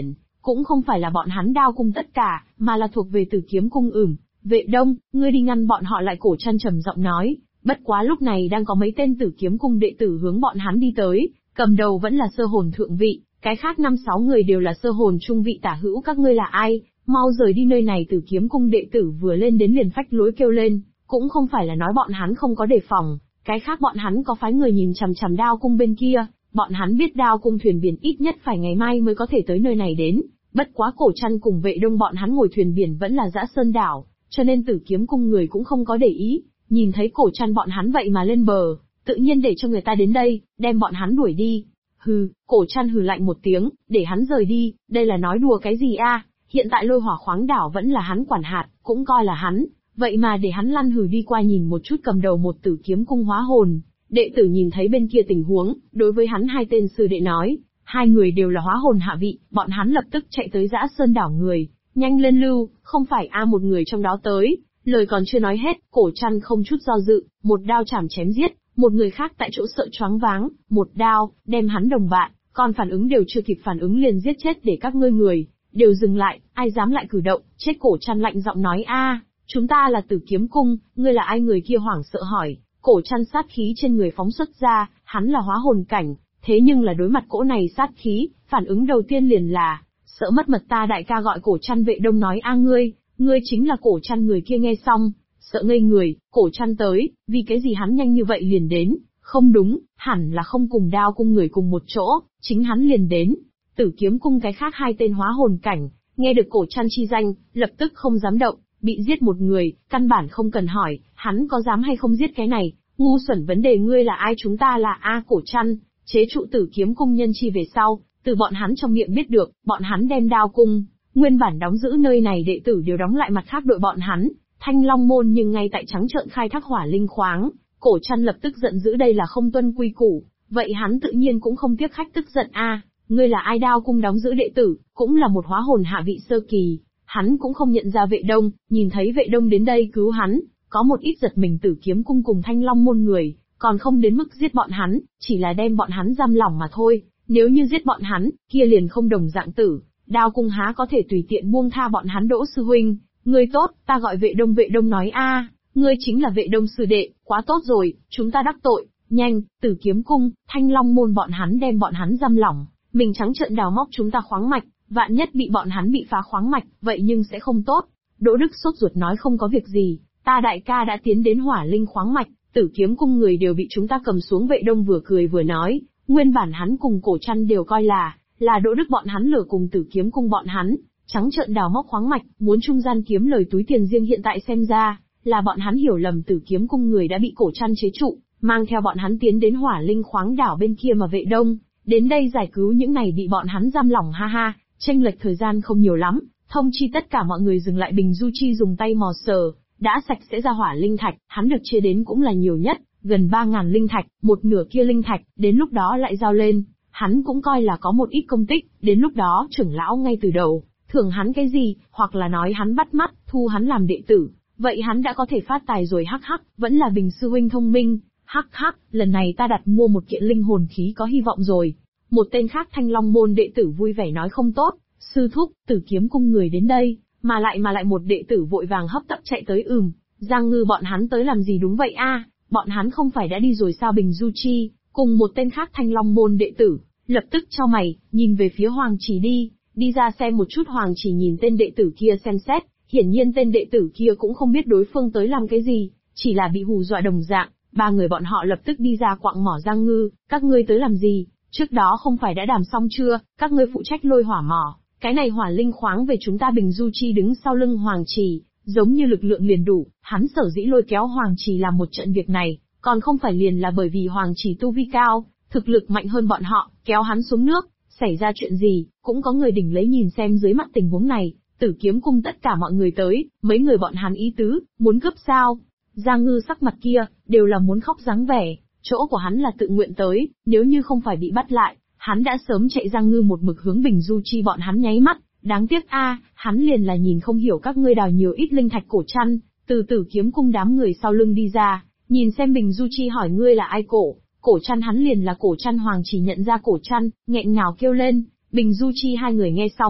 [SPEAKER 1] cũng không phải là bọn hắn Đao cung tất cả, mà là thuộc về Tử Kiếm cung. Vệ Đông, ngươi đi ngăn bọn họ lại. Cổ Trăn trầm giọng nói. Bất quá lúc này đang có mấy tên Tử Kiếm cung đệ tử hướng bọn hắn đi tới, cầm đầu vẫn là sơ hồn thượng vị, cái khác 5-6 người đều là sơ hồn trung vị tả hữu. Các ngươi là ai? Mau rời đi nơi này. Tử Kiếm cung đệ tử vừa lên đến liền phách lối kêu lên, cũng không phải là nói bọn hắn không có đề phòng, cái khác bọn hắn có phái người nhìn chằm chằm Đao cung bên kia, bọn hắn biết Đao cung thuyền biển ít nhất phải ngày mai mới có thể tới nơi này đến. Bất quá Cổ Trăn cùng Vệ Đông bọn hắn ngồi thuyền biển vẫn là Dã Sơn đảo, cho nên Tử Kiếm cung người cũng không có để ý, nhìn thấy Cổ Trăn bọn hắn vậy mà lên bờ, tự nhiên để cho người ta đến đây, đem bọn hắn đuổi đi. Hừ, Cổ Trăn hừ lạnh một tiếng, để hắn rời đi, đây là nói đùa cái gì a? Hiện tại Lôi Hỏa khoáng đảo vẫn là hắn quản hạt, cũng coi là hắn, vậy mà để hắn lăn hừ đi qua. Nhìn một chút cầm đầu một Tử Kiếm cung hóa hồn đệ tử nhìn thấy bên kia tình huống, đối với hắn hai tên sư đệ nói, hai người đều là hóa hồn hạ vị, bọn hắn lập tức chạy tới Dã Sơn đảo. Người, nhanh lên lưu, không phải a? Một người trong đó tới, lời còn chưa nói hết, Cổ Trăn không chút do dự, một đao chảm chém giết, một người khác tại chỗ sợ choáng váng, một đao, đem hắn đồng bạn, còn phản ứng đều chưa kịp phản ứng liền giết chết. Để các ngươi người, đều dừng lại, ai dám lại cử động, chết. Cổ Trăn lạnh giọng nói a, chúng ta là Tử Kiếm cung, ngươi là ai? Người kia hoảng sợ hỏi. Cổ Trăn sát khí trên người phóng xuất ra, hắn là hóa hồn cảnh, thế nhưng là đối mặt cỗ này sát khí, phản ứng đầu tiên liền là, sợ mất mật. Ta đại ca gọi Cổ Trăn. Vệ Đông nói a, ngươi chính là Cổ Trăn. Người kia nghe xong, sợ ngây người. Cổ Trăn tới, vì cái gì hắn nhanh như vậy liền đến? Không đúng, hẳn là không cùng Đao cung người cùng một chỗ, chính hắn liền đến. Tử Kiếm cung cái khác hai tên hóa hồn cảnh, nghe được Cổ Trăn chi danh, lập tức không dám động, bị giết một người, căn bản không cần hỏi, hắn có dám hay không giết cái này, ngu xuẩn vấn đề. Ngươi là ai? Chúng ta là Cổ Trăn, chế trụ Tử Kiếm cung nhân chi. Về sau, từ bọn hắn trong miệng biết được, bọn hắn đem Đao cung, nguyên bản đóng giữ nơi này đệ tử đều đóng lại, mặt khác đội bọn hắn, Thanh Long môn nhưng ngay tại trắng trợn khai thác hỏa linh khoáng. Cổ Trăn lập tức giận dữ, đây là không tuân quy củ, vậy hắn tự nhiên cũng không tiếc khách tức giận a. Ngươi là ai? Đao cung đóng giữ đệ tử, cũng là một hóa hồn hạ vị sơ kỳ, hắn cũng không nhận ra Vệ Đông, nhìn thấy Vệ Đông đến đây cứu hắn, có một ít giật mình. Tử Kiếm cung cùng Thanh Long môn người, còn không đến mức giết bọn hắn, chỉ là đem bọn hắn giam lỏng mà thôi, nếu như giết bọn hắn, kia liền không đồng dạng tử. Đao cung há có thể tùy tiện buông tha bọn hắn. Đỗ sư huynh, ngươi tốt, ta gọi Vệ Đông. Vệ Đông nói a, ngươi chính là Vệ Đông sư đệ, quá tốt rồi, chúng ta đắc tội, nhanh. Tử Kiếm cung, Thanh Long môn bọn hắn đem bọn hắn giam lỏng, mình trắng trợn đào móc chúng ta khoáng mạch, vạn nhất bị bọn hắn bị phá khoáng mạch, vậy nhưng sẽ không tốt. Đỗ Đức sốt ruột nói không có việc gì, ta đại ca đã tiến đến hỏa linh khoáng mạch, Tử Kiếm cung người đều bị chúng ta cầm xuống. Vệ Đông vừa cười vừa nói, nguyên bản hắn cùng Cổ Trăn đều coi là Đỗ Đức bọn hắn lừa cùng Tử Kiếm cung bọn hắn, trắng trợn đào móc khoáng mạch, muốn trung gian kiếm lời túi tiền riêng. Hiện tại xem ra, là bọn hắn hiểu lầm, Tử Kiếm cung người đã bị Cổ Trăn chế trụ, mang theo bọn hắn tiến đến hỏa linh khoáng đảo bên kia, mà Vệ Đông đến đây giải cứu những này bị bọn hắn giam lỏng. Ha ha, chênh lệch thời gian không nhiều lắm, thông chi tất cả mọi người dừng lại. Bình Du Chi dùng tay mò sờ, đã sạch sẽ ra hỏa linh thạch, hắn được chia đến cũng là nhiều nhất, gần 3.000 linh thạch, một nửa kia linh thạch, đến lúc đó lại giao lên, hắn cũng coi là có một ít công tích, đến lúc đó trưởng lão ngay từ đầu, thưởng hắn cái gì, hoặc là nói hắn bắt mắt, thu hắn làm đệ tử, vậy hắn đã có thể phát tài rồi. Hắc hắc, vẫn là Bình sư huynh thông minh, hắc hắc, lần này ta đặt mua một kiện linh hồn khí có hy vọng rồi. Một tên khác Thanh Long môn đệ tử vui vẻ nói không tốt, sư thúc, Tử Kiếm cung người đến đây, mà lại một đệ tử vội vàng hấp tấp chạy tới. Giang Ngư bọn hắn tới làm gì? Đúng vậy a, bọn hắn không phải đã đi rồi sao? Bình Du Chi cùng một tên khác Thanh Long môn đệ tử lập tức chau mày, nhìn về phía Hoàng Chỉ đi ra xem một chút. Hoàng Chỉ nhìn tên đệ tử kia xem xét, hiển nhiên tên đệ tử kia cũng không biết đối phương tới làm cái gì, chỉ là bị hù dọa đồng dạng. Ba người bọn họ lập tức đi ra quặng mỏ. Giang Ngư, các ngươi tới làm gì? Trước đó không phải đã đàm xong chưa? Các ngươi phụ trách lôi hỏa mỏ, cái này hỏa linh khoáng về chúng ta. Bình Du Chi đứng sau lưng Hoàng Chỉ, giống như lực lượng liền đủ, hắn sở dĩ lôi kéo Hoàng Chỉ làm một trận việc này, còn không phải liền là bởi vì Hoàng Chỉ tu vi cao, thực lực mạnh hơn bọn họ, kéo hắn xuống nước, xảy ra chuyện gì, cũng có người đỉnh lấy. Nhìn xem dưới mắt tình huống này, Tử Kiếm cung tất cả mọi người tới, mấy người bọn hắn ý tứ, muốn cướp sao? Giang Ngư sắc mặt kia, đều là muốn khóc dáng vẻ, chỗ của hắn là tự nguyện tới, nếu như không phải bị bắt lại, hắn đã sớm chạy. Giang Ngư một mực hướng Bình Du Chi bọn hắn nháy mắt, đáng tiếc a, hắn liền là nhìn không hiểu các ngươi đào nhiều ít linh thạch. Cổ Trăn từ Tử Kiếm cung đám người sau lưng đi ra, nhìn xem Bình Du Chi hỏi ngươi là ai? Cổ Trăn hắn liền là Cổ Trăn. Hoàng Chỉ nhận ra Cổ Trăn, nghẹn ngào kêu lên. Bình Du Chi hai người nghe xong,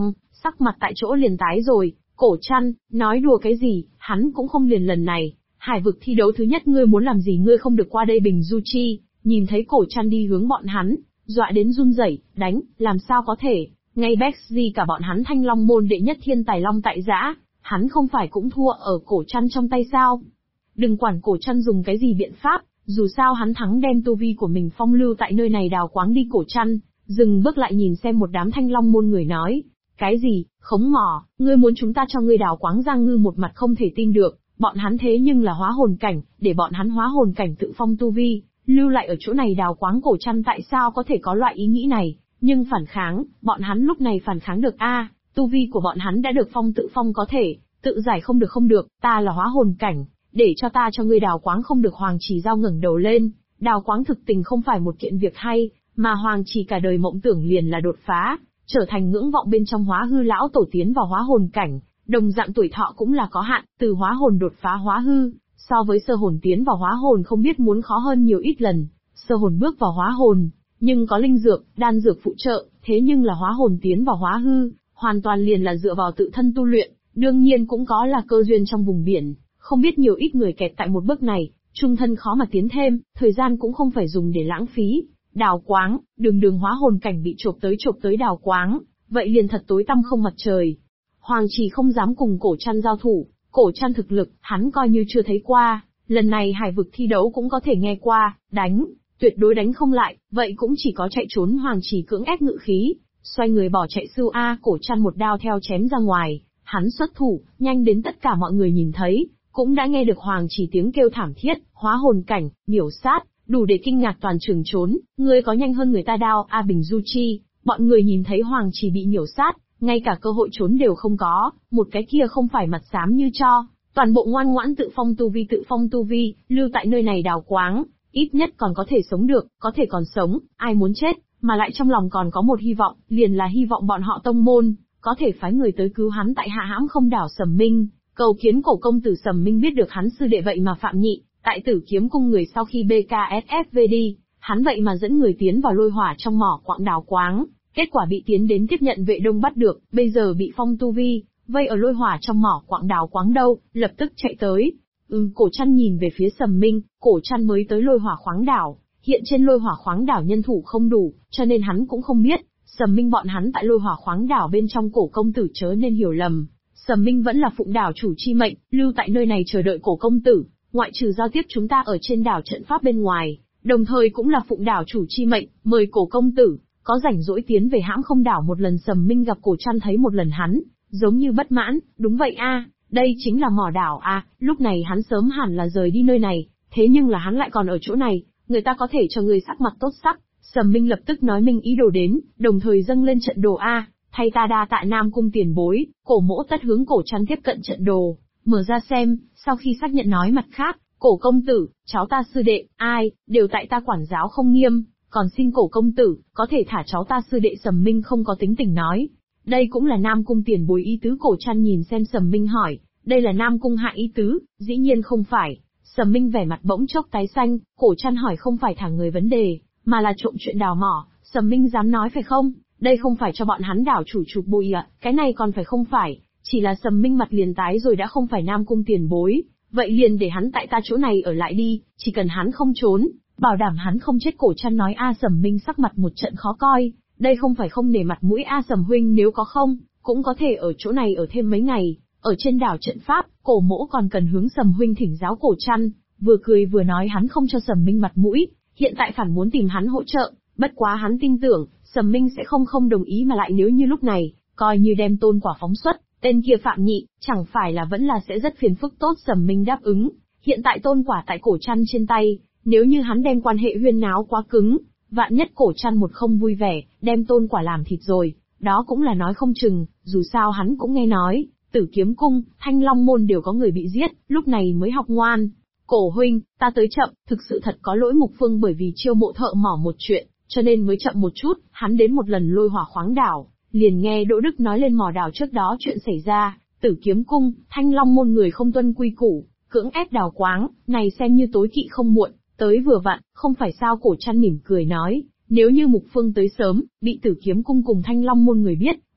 [SPEAKER 1] sắc mặt tại chỗ liền tái rồi, Cổ Trăn, nói đùa cái gì, hắn cũng không liền lần này. Hải vực thi đấu thứ nhất ngươi muốn làm gì ngươi không được qua đây Bình Du Chi, nhìn thấy Cổ Trăn đi hướng bọn hắn, dọa đến run rẩy, đánh, làm sao có thể, ngay Bexy cả bọn hắn Thanh Long môn đệ nhất thiên tài long tại giã, hắn không phải cũng thua ở Cổ Trăn trong tay sao? Đừng quản Cổ Trăn dùng cái gì biện pháp, dù sao hắn thắng đem tu vi của mình phong lưu tại nơi này đào quáng đi. Cổ Trăn dừng bước lại nhìn xem một đám Thanh Long môn người nói, cái gì, khống mỏ, ngươi muốn chúng ta cho ngươi đào quáng? Giang Ngư một mặt không thể tin được, bọn hắn thế nhưng là hóa hồn cảnh, để bọn hắn hóa hồn cảnh tự phong tu vi, lưu lại ở chỗ này đào quáng. Cổ Trăn tại sao có thể có loại ý nghĩ này? Nhưng phản kháng, bọn hắn lúc này phản kháng được a? Tu vi của bọn hắn đã được phong tự phong có thể, tự giải không được không được, ta là hóa hồn cảnh, để cho ta cho ngươi đào quáng không được. Hoàng Chỉ Giao ngẩng đầu lên, đào quáng thực tình không phải một kiện việc hay, mà Hoàng Chỉ cả đời mộng tưởng liền là đột phá, trở thành ngưỡng vọng bên trong hóa hư lão tổ tiến vào hóa hồn cảnh, đồng dạng tuổi thọ cũng là có hạn, từ hóa hồn đột phá hóa hư, so với sơ hồn tiến vào hóa hồn không biết muốn khó hơn nhiều ít lần. Sơ hồn bước vào hóa hồn, nhưng có linh dược, đan dược phụ trợ, thế nhưng là hóa hồn tiến vào hóa hư, hoàn toàn liền là dựa vào tự thân tu luyện, đương nhiên cũng có là cơ duyên trong vùng biển, không biết nhiều ít người kẹt tại một bước này, trung thân khó mà tiến thêm, thời gian cũng không phải dùng để lãng phí. Đào quáng, đường hóa hồn cảnh bị chộp tới đào quáng, vậy liền thật tối tăm không mặt trời. Hoàng Chỉ không dám cùng Cổ Trăn giao thủ, Cổ Trăn thực lực, hắn coi như chưa thấy qua, lần này hải vực thi đấu cũng có thể nghe qua, đánh, tuyệt đối đánh không lại, vậy cũng chỉ có chạy trốn. Hoàng Chỉ cưỡng ép ngự khí, xoay người bỏ chạy sưu Cổ Trăn một đao theo chém ra ngoài, hắn xuất thủ, nhanh đến tất cả mọi người nhìn thấy, cũng đã nghe được Hoàng Chỉ tiếng kêu thảm thiết, hóa hồn cảnh, miểu sát, đủ để kinh ngạc toàn trường trốn, ngươi có nhanh hơn người ta đao Bình Du Chi, bọn người nhìn thấy Hoàng Chỉ bị miểu sát, ngay cả cơ hội trốn đều không có, một cái kia không phải mặt xám như cho, toàn bộ ngoan ngoãn tự phong tu vi, lưu tại nơi này đào quáng, ít nhất còn có thể sống được, có thể còn sống, ai muốn chết, mà lại trong lòng còn có một hy vọng, liền là hy vọng bọn họ tông môn, có thể phái người tới cứu hắn tại hạ hãm không đảo Sầm Minh, cầu kiến Cổ công tử. Sầm Minh biết được hắn sư đệ vậy mà phạm nhị, tại Tử Kiếm cung người sau khi BKSFV đi, hắn vậy mà dẫn người tiến vào lôi hỏa trong mỏ quặng đào quáng, kết quả bị tiến đến tiếp nhận vệ đông bắt được, bây giờ bị phong tu vi, vây ở lôi hỏa trong mỏ quặng đào quáng đâu, lập tức chạy tới. Cổ Trăn nhìn về phía Sầm Minh, Cổ Trăn mới tới lôi hỏa khoáng đảo, hiện trên lôi hỏa khoáng đảo nhân thủ không đủ, cho nên hắn cũng không biết, Sầm Minh bọn hắn tại lôi hỏa khoáng đảo bên trong. Cổ công tử chớ nên hiểu lầm, Sầm Minh vẫn là phụng đảo chủ chi mệnh, lưu tại nơi này chờ đợi Cổ công tử, ngoại trừ giao tiếp chúng ta ở trên đảo trận pháp bên ngoài, đồng thời cũng là phụng đảo chủ chi mệnh, mời Cổ công tử, có rảnh rỗi tiến về hãm không đảo một lần. Sầm Minh gặp Cổ Trăn thấy một lần hắn, giống như bất mãn, đúng vậy đây chính là mỏ đảo lúc này hắn sớm hẳn là rời đi nơi này, thế nhưng là hắn lại còn ở chỗ này, người ta có thể cho người sắc mặt tốt sắc. Sầm Minh lập tức nói minh ý đồ đến, đồng thời dâng lên trận đồ thay ta đa tạ Nam cung tiền bối. Cổ Mỗ tất hướng Cổ Trăn tiếp cận trận đồ, mở ra xem, sau khi xác nhận nói mặt khác, Cổ công tử, cháu ta sư đệ, đều tại ta quản giáo không nghiêm, còn xin Cổ công tử, có thể thả cháu ta sư đệ. Sầm Minh không có tính tình nói, đây cũng là Nam cung tiền bối ý tứ. Cổ Trăn nhìn xem Sầm Minh hỏi, đây là Nam cung hạ ý tứ? Dĩ nhiên không phải. Sầm Minh vẻ mặt bỗng chốc tái xanh, Cổ Trăn hỏi không phải thả người vấn đề, mà là trộm chuyện đào mỏ. Sầm Minh dám nói phải không? Đây không phải cho bọn hắn đảo chủ chụp bụi cái này còn phải không phải? Chỉ là Sầm Minh mặt liền tái rồi, đã không phải Nam cung tiền bối, vậy liền để hắn tại ta chỗ này ở lại đi, chỉ cần hắn không trốn, bảo đảm hắn không chết. Cổ Trăn nói Sầm Minh sắc mặt một trận khó coi, đây không phải không nể mặt mũi Sầm huynh, nếu có không, cũng có thể ở chỗ này ở thêm mấy ngày, ở trên đảo trận pháp, Cổ Mỗ còn cần hướng Sầm huynh thỉnh giáo. Cổ Trăn vừa cười vừa nói hắn không cho Sầm Minh mặt mũi, hiện tại phản muốn tìm hắn hỗ trợ, bất quá hắn tin tưởng, Sầm Minh sẽ không đồng ý, mà lại nếu như lúc này, coi như đem tôn quả phóng xuất, tên kia phạm nhị, chẳng phải là vẫn là sẽ rất phiền phức. Tốt, Sầm Minh đáp ứng, hiện tại tôn quả tại Cổ Trăn trên tay, nếu như hắn đem quan hệ huyên náo quá cứng, vạn nhất Cổ Trăn một không vui vẻ, đem tôn quả làm thịt rồi, đó cũng là nói không chừng, dù sao hắn cũng nghe nói, Tử Kiếm cung, Thanh Long môn đều có người bị giết, lúc này mới học ngoan. Cổ huynh, ta tới chậm, thực sự thật có lỗi. Mục Phương bởi vì chiêu mộ thợ mỏ một chuyện, cho nên mới chậm một chút. Hắn đến một lần lôi hỏa khoáng đảo, liền nghe Đỗ Đức nói lên mỏ đảo trước đó chuyện xảy ra, Tử Kiếm cung, Thanh Long môn người không tuân quy củ, cưỡng ép đào quáng, này xem như tối kỵ không muộn, tới vừa vặn, không phải sao? Cổ Trăn mỉm cười nói, nếu như Mục Phương tới sớm, bị Tử Kiếm cung cùng Thanh Long môn người biết,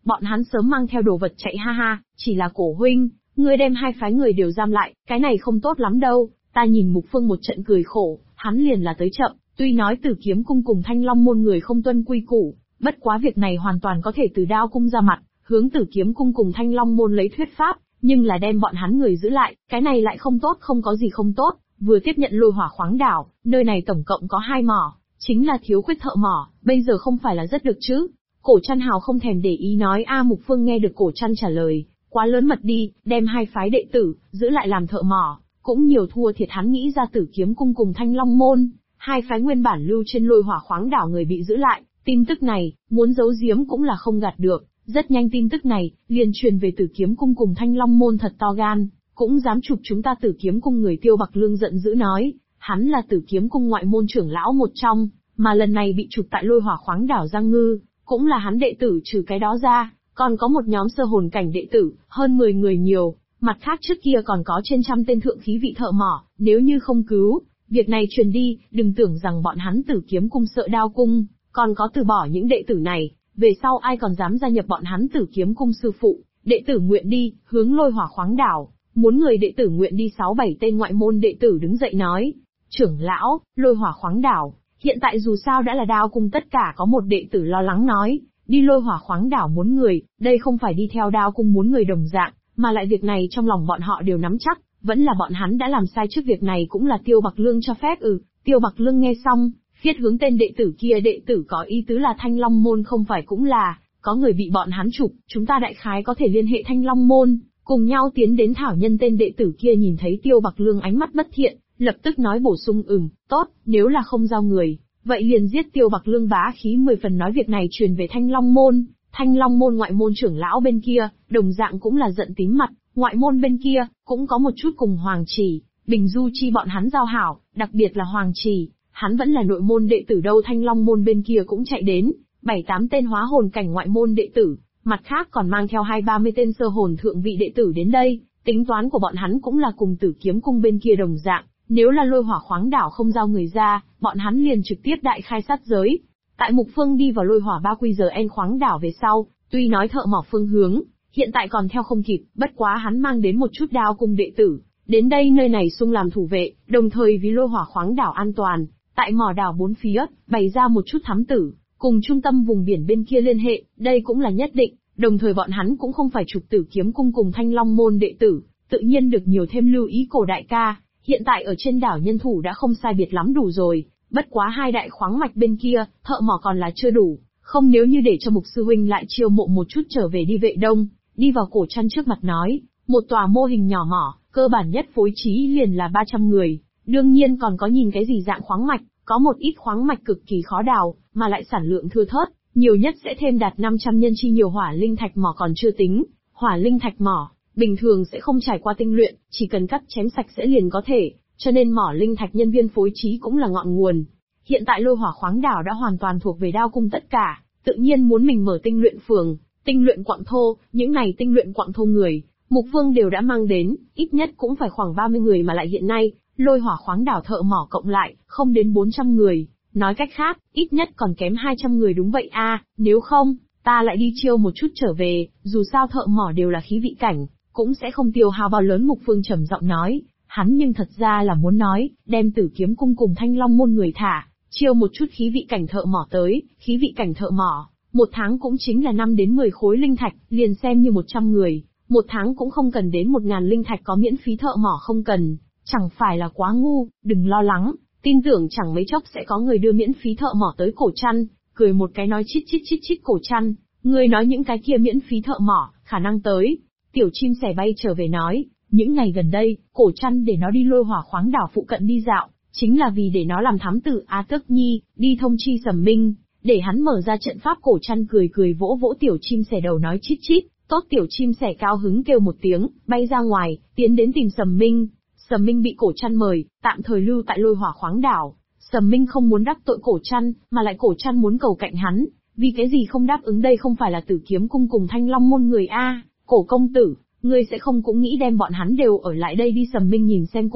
[SPEAKER 1] bọn hắn sớm mang theo đồ vật chạy ha ha, chỉ là Cổ huynh, ngươi đem hai phái người đều giam lại, cái này không tốt lắm đâu. Ta nhìn Mục Phương một trận cười khổ, hắn liền là tới chậm, tuy nói Tử Kiếm Cung cùng Thanh Long môn người không tuân quy củ, bất quá việc này hoàn toàn có thể từ Đao cung ra mặt, hướng Tử Kiếm Cung cùng Thanh Long môn lấy thuyết pháp, nhưng là đem bọn hắn người giữ lại, cái này lại không tốt, không có gì không tốt. Vừa tiếp nhận Lôi Hỏa khoáng đảo, nơi này tổng cộng có 2 mỏ, chính là thiếu khuyết thợ mỏ, bây giờ không phải là rất được chứ? Cổ Trăn Hào không thèm để ý nói. Mục Phương nghe được Cổ Trăn trả lời, quá lớn mật đi, đem hai phái đệ tử giữ lại làm thợ mỏ, cũng nhiều thua thiệt. Hắn nghĩ ra Tử Kiếm Cung cùng Thanh Long môn, hai phái nguyên bản lưu trên Lôi Hỏa khoáng đảo người bị giữ lại, tin tức này muốn giấu giếm cũng là không gạt được. Rất nhanh tin tức này liền truyền về Tử Kiếm Cung cùng Thanh Long môn, thật to gan, cũng dám chụp chúng ta Tử Kiếm Cung. Người Tiêu Bạc Lương giận dữ nói, hắn là Tử Kiếm Cung ngoại môn trưởng lão một trong, mà lần này bị chụp tại Lôi Hỏa khoáng đảo Giang Ngư, cũng là hắn đệ tử. Trừ cái đó ra, còn có một nhóm sơ hồn cảnh đệ tử, hơn 10 người nhiều, mặt khác trước kia còn có trên trăm tên thượng khí vị thợ mỏ, nếu như không cứu, việc này truyền đi, đừng tưởng rằng bọn hắn Tử Kiếm Cung sợ Đao cung, còn có từ bỏ những đệ tử này, về sau ai còn dám gia nhập bọn hắn Tử Kiếm Cung. Sư phụ, đệ tử nguyện đi, hướng Lôi Hỏa khoáng đảo, muốn người đệ tử nguyện đi. 6-7 tên ngoại môn đệ tử đứng dậy nói, trưởng lão, Lôi Hỏa khoáng đảo, hiện tại dù sao đã là Đao cung. Tất cả có một đệ tử lo lắng nói, đi Lôi Hỏa khoáng đảo muốn người, đây không phải đi theo Đao cung muốn người đồng dạng, mà lại việc này trong lòng bọn họ đều nắm chắc, vẫn là bọn hắn đã làm sai trước. Việc này cũng là Tiêu Bạc Lương cho phép. Tiêu Bạc Lương nghe xong, phiết hướng tên đệ tử kia. Đệ tử có ý tứ là Thanh Long môn không phải cũng là có người bị bọn hắn chụp, chúng ta đại khái có thể liên hệ Thanh Long môn, cùng nhau tiến đến thảo nhân. Tên đệ tử kia nhìn thấy Tiêu Bạc Lương ánh mắt bất thiện, lập tức nói bổ sung, tốt, nếu là không giao người, vậy liền giết. Tiêu Bạc Lương bá khí 10 phần nói. Việc này truyền về Thanh Long môn, Thanh Long môn ngoại môn trưởng lão bên kia, đồng dạng cũng là giận tím mặt. Ngoại môn bên kia, cũng có một chút cùng Hoàng Chỉ, Bình Du Chi bọn hắn giao hảo, đặc biệt là Hoàng Chỉ, hắn vẫn là nội môn đệ tử đâu. Thanh Long môn bên kia cũng chạy đến, 7-8 tên hóa hồn cảnh ngoại môn đệ tử, mặt khác còn mang theo 20-30 tên sơ hồn thượng vị đệ tử đến đây. Tính toán của bọn hắn cũng là cùng Tử Kiếm Cung bên kia đồng dạng, nếu là Lôi Hỏa khoáng đảo không giao người ra, bọn hắn liền trực tiếp đại khai sát giới. Tại Mục Phương đi vào Lôi Hỏa 3QGN khoáng đảo về sau, tuy nói thợ mỏ phương hướng hiện tại còn theo không kịp, bất quá hắn mang đến một chút Đao cung đệ tử, đến đây nơi này xung làm thủ vệ, đồng thời vì Lôi Hỏa khoáng đảo an toàn, tại mỏ đảo 4 phía bày ra một chút thám tử, cùng trung tâm vùng biển bên kia liên hệ, đây cũng là nhất định. Đồng thời bọn hắn cũng không phải chụp Tử Kiếm Cung cùng Thanh Long môn đệ tử, tự nhiên được nhiều thêm lưu ý. Cổ đại ca, hiện tại ở trên đảo nhân thủ đã không sai biệt lắm đủ rồi, bất quá 2 đại khoáng mạch bên kia, thợ mỏ còn là chưa đủ, không nếu như để cho Mục sư huynh lại chiêu mộ một chút trở về đi. Vệ Đông đi vào Cổ Trăn trước mặt nói, một tòa mô hình nhỏ mỏ, cơ bản nhất phối trí liền là 300 người, đương nhiên còn có nhìn cái gì dạng khoáng mạch, có một ít khoáng mạch cực kỳ khó đào, mà lại sản lượng thưa thớt, nhiều nhất sẽ thêm đạt 500 nhân chi nhiều. Hỏa linh thạch mỏ còn chưa tính, hỏa linh thạch mỏ bình thường sẽ không trải qua tinh luyện, chỉ cần cắt chém sạch sẽ liền có thể, cho nên mỏ linh thạch nhân viên phối trí cũng là ngọn nguồn. Hiện tại Lôi Hỏa khoáng đảo đã hoàn toàn thuộc về Đao cung tất cả, tự nhiên muốn mình mở tinh luyện phường, tinh luyện quặng thô. Những này tinh luyện quặng thô người, Mục Vương đều đã mang đến, ít nhất cũng phải khoảng 30 người, mà lại hiện nay Lôi Hỏa khoáng đảo thợ mỏ cộng lại không đến 400 người, nói cách khác, ít nhất còn kém 200 người. Đúng vậy nếu không, ta lại đi chiêu một chút trở về, dù sao thợ mỏ đều là khí vị cảnh, cũng sẽ không tiêu hao bao lớn. Mục Vương trầm giọng nói, hắn nhưng thật ra là muốn nói, đem Tử Kiếm Cung cùng Thanh Long môn người thả, chiêu một chút khí vị cảnh thợ mỏ tới. Khí vị cảnh thợ mỏ, một tháng cũng chính là 5 đến 10 khối linh thạch, liền xem như 100 người, một tháng cũng không cần đến 1000 linh thạch. Có miễn phí thợ mỏ không cần, chẳng phải là quá ngu. Đừng lo lắng, tin tưởng chẳng mấy chốc sẽ có người đưa miễn phí thợ mỏ tới. Cổ Trăn cười một cái nói, chít chít chít chít. Cổ Trăn, ngươi nói những cái kia miễn phí thợ mỏ, khả năng tới. Tiểu chim sẻ bay trở về nói, những ngày gần đây, Cổ Trăn để nó đi Lôi Hỏa khoáng đảo phụ cận đi dạo, chính là vì để nó làm thám tử. Tước Nhi, đi thông chi Sầm Minh, để hắn mở ra trận pháp. Cổ Trăn cười cười vỗ vỗ tiểu chim sẻ đầu nói, chít chít, tốt. Tiểu chim sẻ cao hứng kêu một tiếng, bay ra ngoài, tiến đến tìm Sầm Minh. Sầm Minh bị Cổ Trăn mời, tạm thời lưu tại Lôi Hỏa khoáng đảo. Sầm Minh không muốn đắc tội Cổ Trăn, mà lại Cổ Trăn muốn cầu cạnh hắn, vì cái gì không đáp ứng? Đây không phải là Tử Kiếm Cung cùng Thanh Long môn người Cổ công tử, ngươi sẽ không cũng nghĩ đem bọn hắn đều ở lại đây đi? Sầm Minh nhìn xem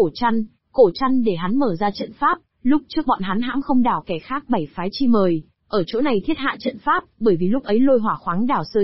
[SPEAKER 1] Cổ Trăn để hắn mở ra trận pháp, lúc trước bọn hắn hãm không đảo kẻ khác 7 phái chi mời, ở chỗ này thiết hạ trận pháp, bởi vì lúc ấy Lôi Hỏa khoáng đảo sơ định,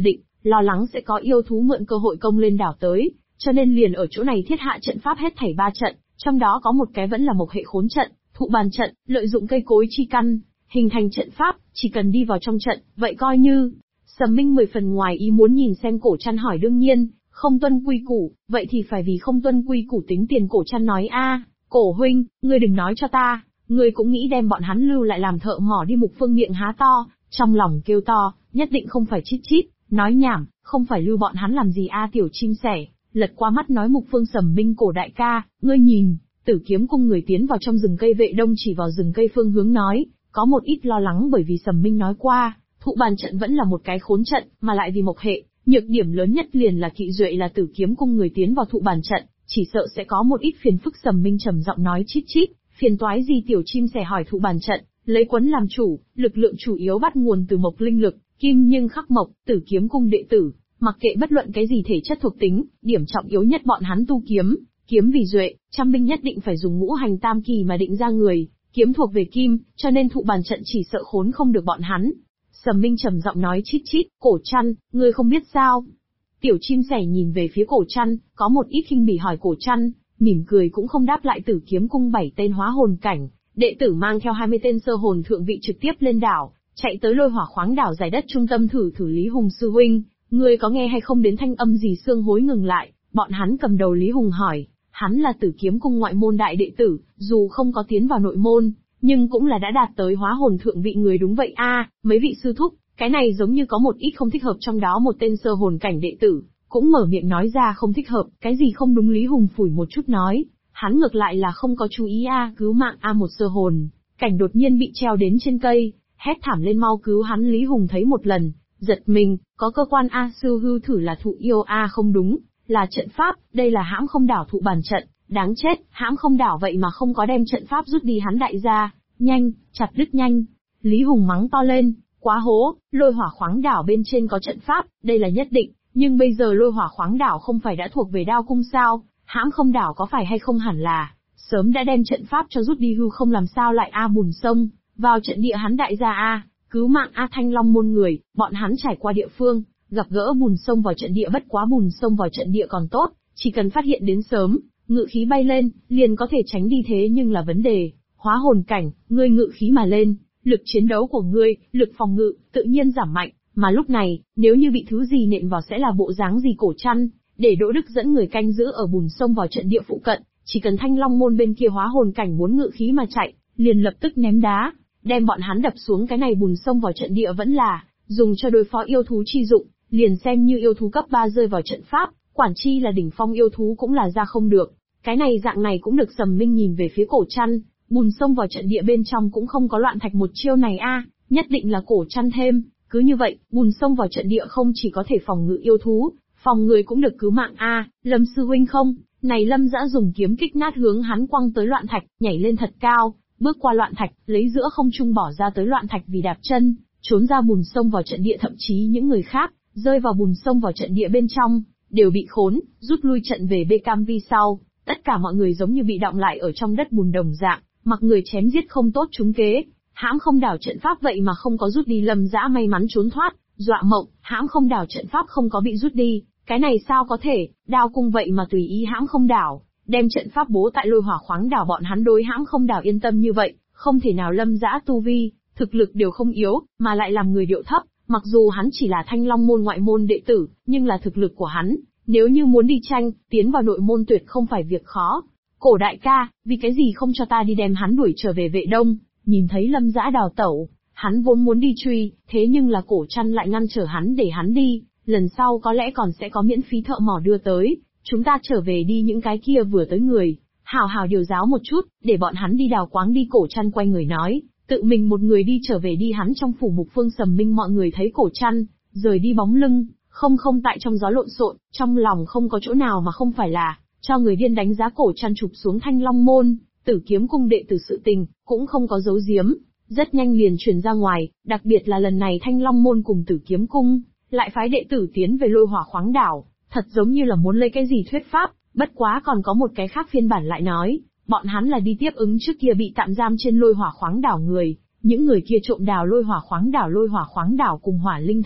[SPEAKER 1] lo lắng sẽ có yêu thú mượn cơ hội công lên đảo tới, cho nên liền ở chỗ này thiết hạ trận pháp hết thảy 3 trận, trong đó có một cái vẫn là mộc hệ khốn trận, thụ bàn trận, lợi dụng cây cối chi căn, hình thành trận pháp, chỉ cần đi vào trong trận, vậy coi như. Sầm Minh 10 phần ngoài ý muốn nhìn xem Cổ Trăn hỏi đương nhiên, không tuân quy củ, vậy thì phải vì không tuân quy củ tính tiền. Cổ Trăn nói Cổ huynh, ngươi đừng nói cho ta, ngươi cũng nghĩ đem bọn hắn lưu lại làm thợ mỏ đi. Mục Phương miệng há to, trong lòng kêu to, nhất định không phải chít chít, nói nhảm, không phải lưu bọn hắn làm gì tiểu chim sẻ, lật qua mắt nói Mục Phương. Sầm Minh Cổ đại ca, ngươi nhìn, Tử Kiếm cung người tiến vào trong rừng cây. Vệ Đông chỉ vào rừng cây phương hướng nói, có một ít lo lắng bởi vì Sầm Minh nói qua, thụ bàn trận vẫn là một cái khốn trận, mà lại vì mộc hệ, nhược điểm lớn nhất liền là kỵ duệ là Tử Kiếm cung người tiến vào thụ bàn trận, chỉ sợ sẽ có một ít phiền phức. Sầm Minh trầm giọng nói chít chít, phiền toái gì? Tiểu chim sẻ hỏi. Thụ bàn trận, lấy quấn làm chủ, lực lượng chủ yếu bắt nguồn từ mộc linh lực, kim nhưng khắc mộc. Tử Kiếm cung đệ tử, mặc kệ bất luận cái gì thể chất thuộc tính, điểm trọng yếu nhất bọn hắn tu kiếm, kiếm vì duệ, trăm binh nhất định phải dùng ngũ hành tam kỳ mà định ra người, kiếm thuộc về kim, cho nên thụ bàn trận chỉ sợ khốn không được bọn hắn. Sầm Minh trầm giọng nói chít chít, Cổ Trăn, ngươi không biết sao? Tiểu chim sẻ nhìn về phía Cổ Trăn, có một ít khinh bỉ hỏi. Cổ Trăn mỉm cười cũng không đáp lại. Tử Kiếm cung 7 tên hóa hồn cảnh đệ tử mang theo 20 tên sơ hồn thượng vị trực tiếp lên đảo, chạy tới Lôi Hỏa khoáng đảo giải đất trung tâm. Thử Lý Hùng sư huynh, ngươi có nghe hay không đến thanh âm gì? Sương Hối ngừng lại, bọn hắn cầm đầu Lý Hùng hỏi, hắn là Tử Kiếm cung ngoại môn đại đệ tử, dù không có tiến vào nội môn, nhưng cũng là đã đạt tới hóa hồn thượng vị người. Đúng vậy mấy vị sư thúc, cái này giống như có một ít không thích hợp. Trong đó một tên sơ hồn cảnh đệ tử cũng mở miệng nói ra không thích hợp. Cái gì không đúng? Lý Hùng phủi một chút nói, hắn ngược lại là không có chú ý cứu mạng một sơ hồn cảnh đột nhiên bị treo đến trên cây, hét thảm lên mau cứu hắn. Lý Hùng thấy một lần, giật mình, có cơ quan sư hư thử là thụ yêu không đúng, là trận pháp, đây là Hãm Không đảo thụ bàn trận, đáng chết, Hãm Không đảo vậy mà không có đem trận pháp rút đi. Hắn đại gia, nhanh, chặt đứt nhanh. Lý Hùng mắng to lên, quá hố, Lôi Hỏa khoáng đảo bên trên có trận pháp, đây là nhất định, nhưng bây giờ Lôi Hỏa khoáng đảo không phải đã thuộc về Đao cung sao? Hãm Không đảo có phải hay không hẳn là sớm đã đem trận pháp cho rút đi hư không? Làm sao lại bùn sông vào trận địa? Hắn đại gia cứu mạng Thanh Long môn người, bọn hắn trải qua địa phương, gặp gỡ bùn sông vào trận địa. Bất quá bùn sông vào trận địa còn tốt, chỉ cần phát hiện đến sớm, ngự khí bay lên, liền có thể tránh đi. Thế nhưng là vấn đề, hóa hồn cảnh, ngươi ngự khí mà lên, lực chiến đấu của ngươi, lực phòng ngự, tự nhiên giảm mạnh, mà lúc này, nếu như bị thứ gì nện vào sẽ là bộ dáng gì? Cổ Trăn để Đỗ Đức dẫn người canh giữ ở bùn sông vào trận địa phụ cận, chỉ cần Thanh Long môn bên kia hóa hồn cảnh muốn ngự khí mà chạy, liền lập tức ném đá, đem bọn hắn đập xuống. Cái này bùn sông vào trận địa vẫn là dùng cho đối phó yêu thú chi dụng, liền xem như yêu thú cấp 3 rơi vào trận pháp, quản chi là đỉnh phong yêu thú cũng là ra không được. Cái này dạng này cũng được. Sầm Minh nhìn về phía Cổ Trăn, bùn sông vào trận địa bên trong cũng không có loạn thạch một chiêu này nhất định là Cổ Trăn thêm. Cứ như vậy, bùn sông vào trận địa không chỉ có thể phòng ngự yêu thú, phòng người cũng được cứu mạng Lâm sư huynh không? Này Lâm Dã dùng kiếm kích nát hướng hắn quăng tới loạn thạch, nhảy lên thật cao, bước qua loạn thạch, lấy giữa không trung bỏ ra tới loạn thạch vì đạp chân, trốn ra bùn sông vào trận địa. Thậm chí những người khác rơi vào bùn sông vào trận địa bên trong, đều bị khốn, rút lui trận về bê cam vi sau. Tất cả mọi người giống như bị đọng lại ở trong đất bùn đồng dạng, mặc người chém giết không tốt trúng kế. Hãm Không đảo trận pháp vậy mà không có rút đi. Lâm Dã may mắn trốn thoát, dọa mộng, Hãm Không đảo trận pháp không có bị rút đi, cái này sao có thể? Đao cung vậy mà tùy ý Hãm Không đảo đem trận pháp bố tại Lôi Hỏa khoáng đảo. Bọn hắn đối Hãm Không đảo yên tâm như vậy, không thể nào. Lâm Dã tu vi, thực lực đều không yếu, mà lại làm người điệu thấp, mặc dù hắn chỉ là Thanh Long môn ngoại môn đệ tử, nhưng là thực lực của hắn, nếu như muốn đi tranh, tiến vào nội môn tuyệt không phải việc khó. Cổ đại ca, vì cái gì không cho ta đi đem hắn đuổi trở về Vệ Đông? Nhìn thấy Lâm Dã đào tẩu, hắn vốn muốn đi truy, thế nhưng là Cổ Trăn lại ngăn trở hắn để hắn đi, lần sau có lẽ còn sẽ có miễn phí thợ mỏ đưa tới, chúng ta trở về đi những cái kia vừa tới người, hào hào điều giáo một chút, để bọn hắn đi đào quáng đi. Cổ Trăn quay người nói, tự mình một người đi trở về đi. Hắn trong phủ Mục Phương. Sầm Minh mọi người thấy Cổ Trăn rời đi bóng lưng, không tại trong gió lộn xộn, trong lòng không có chỗ nào mà không phải là cho người điên. Đánh giá Cổ Trăn chụp xuống Thanh Long môn, Tử Kiếm cung đệ tử sự tình, cũng không có giấu giếm, rất nhanh liền truyền ra ngoài, đặc biệt là lần này Thanh Long môn cùng Tử Kiếm cung lại phái đệ tử tiến về Lôi Hỏa khoáng đảo, thật giống như là muốn lấy cái gì thuyết pháp. Bất quá còn có một cái khác phiên bản lại nói, bọn hắn là đi tiếp ứng trước kia bị tạm giam trên Lôi Hỏa khoáng đảo người, những người kia trộm đào Lôi Hỏa khoáng đảo cùng hỏa linh thạch,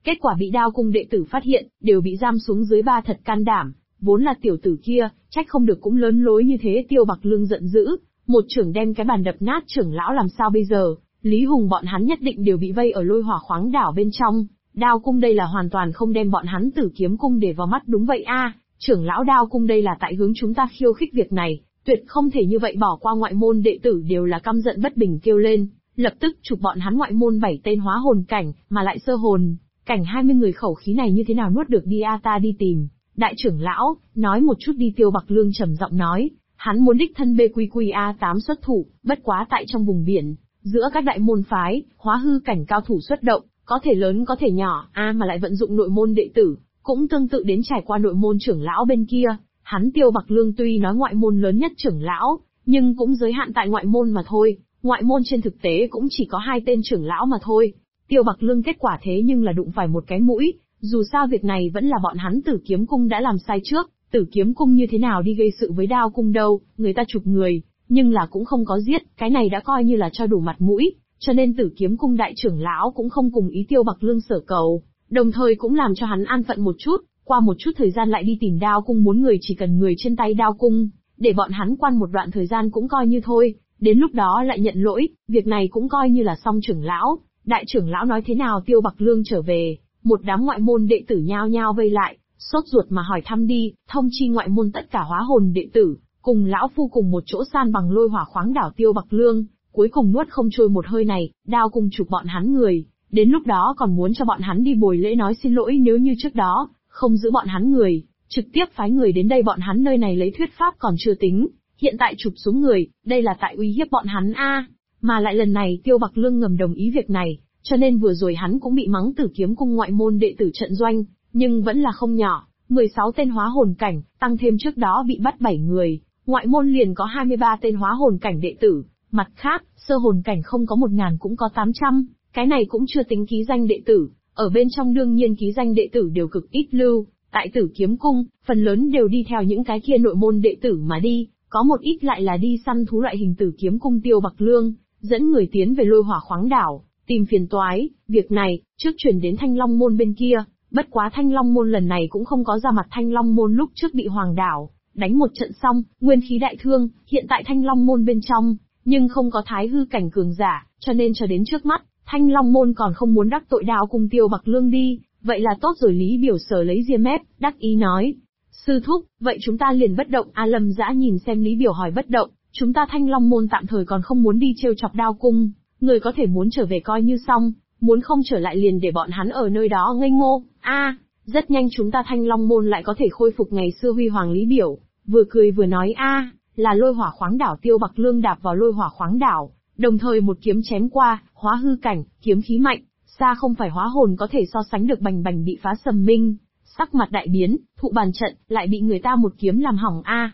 [SPEAKER 1] Kết quả bị Đao Cung đệ tử phát hiện, đều bị giam xuống dưới ba thật can đảm, vốn là tiểu tử kia, trách không được cũng lớn lối như thế. Tiêu Bạc Lương giận dữ, một chưởng đem cái bàn đập nát. Trưởng lão làm sao bây giờ? Lý Hùng bọn hắn nhất định đều bị vây ở Lôi Hỏa Khoáng Đảo bên trong. Đao Cung đây là hoàn toàn không đem bọn hắn Tử Kiếm Cung để vào mắt. Đúng vậy a, trưởng lão, Đao Cung đây là tại hướng chúng ta khiêu khích việc này, tuyệt không thể như vậy bỏ qua. Ngoại môn đệ tử đều là căm giận bất bình kêu lên, lập tức chụp bọn hắn ngoại môn 7 tên hóa hồn cảnh, mà lại sơ hồn cảnh 20 người. Khẩu khí này như thế nào nuốt được đi a? Ta đi tìm đại trưởng lão, nói một chút đi. Tiêu Bạc Lương trầm giọng nói, hắn muốn đích thân BQQA8 xuất thủ, bất quá tại trong vùng biển, giữa các đại môn phái, hóa hư cảnh cao thủ xuất động, có thể lớn có thể nhỏ, mà lại vận dụng nội môn đệ tử, cũng tương tự đến trải qua nội môn trưởng lão bên kia. Hắn Tiêu Bạc Lương tuy nói ngoại môn lớn nhất trưởng lão, nhưng cũng giới hạn tại ngoại môn mà thôi, ngoại môn trên thực tế cũng chỉ có 2 tên trưởng lão mà thôi. Tiêu Bạc Lương kết quả thế nhưng là đụng phải một cái mũi, dù sao việc này vẫn là bọn hắn Tử Kiếm Cung đã làm sai trước. Tử Kiếm Cung như thế nào đi gây sự với Đao Cung đâu, người ta chụp người, nhưng là cũng không có giết, cái này đã coi như là cho đủ mặt mũi, cho nên Tử Kiếm Cung đại trưởng lão cũng không cùng ý Tiêu Bạc Lương sở cầu, đồng thời cũng làm cho hắn an phận một chút. Qua một chút thời gian lại đi tìm Đao Cung muốn người, chỉ cần người trên tay Đao Cung, để bọn hắn quan một đoạn thời gian cũng coi như thôi, đến lúc đó lại nhận lỗi, việc này cũng coi như là xong. Trưởng lão, đại trưởng lão nói thế nào? Tiêu Bạc Lương trở về, một đám ngoại môn đệ tử nhao nhao vây lại, sốt ruột mà hỏi thăm đi, thông chi ngoại môn tất cả hóa hồn đệ tử, cùng lão phu cùng một chỗ san bằng Lôi Hỏa Khoáng Đảo. Tiêu Bạc Lương cuối cùng nuốt không trôi một hơi này, Đao Cung chụp bọn hắn người, đến lúc đó còn muốn cho bọn hắn đi bồi lễ nói xin lỗi. Nếu như trước đó không giữ bọn hắn người, trực tiếp phái người đến đây bọn hắn nơi này lấy thuyết pháp còn chưa tính, hiện tại chụp xuống người, đây là tại uy hiếp bọn hắn a. Mà lại lần này Tiêu Bạc Lương ngầm đồng ý việc này, cho nên vừa rồi hắn cũng bị mắng Tử Kiếm Cung ngoại môn đệ tử trận doanh, nhưng vẫn là không nhỏ, 16 tên hóa hồn cảnh, tăng thêm trước đó bị bắt 7 người, ngoại môn liền có 23 tên hóa hồn cảnh đệ tử. Mặt khác, sơ hồn cảnh không có 1000 cũng có 800, cái này cũng chưa tính ký danh đệ tử, ở bên trong đương nhiên ký danh đệ tử đều cực ít lưu, tại Tử Kiếm Cung, phần lớn đều đi theo những cái kia nội môn đệ tử mà đi, có một ít lại là đi săn thú loại hình. Tử Kiếm Cung Tiêu Bạc Lương dẫn người tiến về Lôi Hỏa Khoáng Đảo, tìm phiền toái, việc này trước truyền đến Thanh Long môn bên kia, bất quá Thanh Long môn lần này cũng không có ra mặt. Thanh Long môn lúc trước bị Hoàng đảo đánh một trận xong, nguyên khí đại thương, hiện tại Thanh Long môn bên trong nhưng không có thái hư cảnh cường giả, cho nên cho đến trước mắt, Thanh Long môn còn không muốn đắc tội Đao Cung Tiêu Bạc Lương đi. Vậy là tốt rồi. Lý Biểu sờ lấy ria mép, đắc ý nói, sư thúc, vậy chúng ta liền bất động. Lâm Dã nhìn xem Lý Biểu hỏi bất động, chúng ta Thanh Long môn tạm thời còn không muốn đi trêu chọc Đao Cung, người có thể muốn trở về coi như xong, muốn không trở lại liền để bọn hắn ở nơi đó ngây ngô. Rất nhanh chúng ta Thanh Long môn lại có thể khôi phục ngày xưa huy hoàng. Lý Biểu vừa cười vừa nói, là Lôi Hỏa Khoáng Đảo. Tiêu Bạc Lương đạp vào Lôi Hỏa Khoáng Đảo, đồng thời một kiếm chém qua, hóa hư cảnh, kiếm khí mạnh, xa không phải hóa hồn có thể so sánh được. Bành bành bị phá. Sầm Minh sắc mặt đại biến, thụ bàn trận lại bị người ta một kiếm làm hỏng a.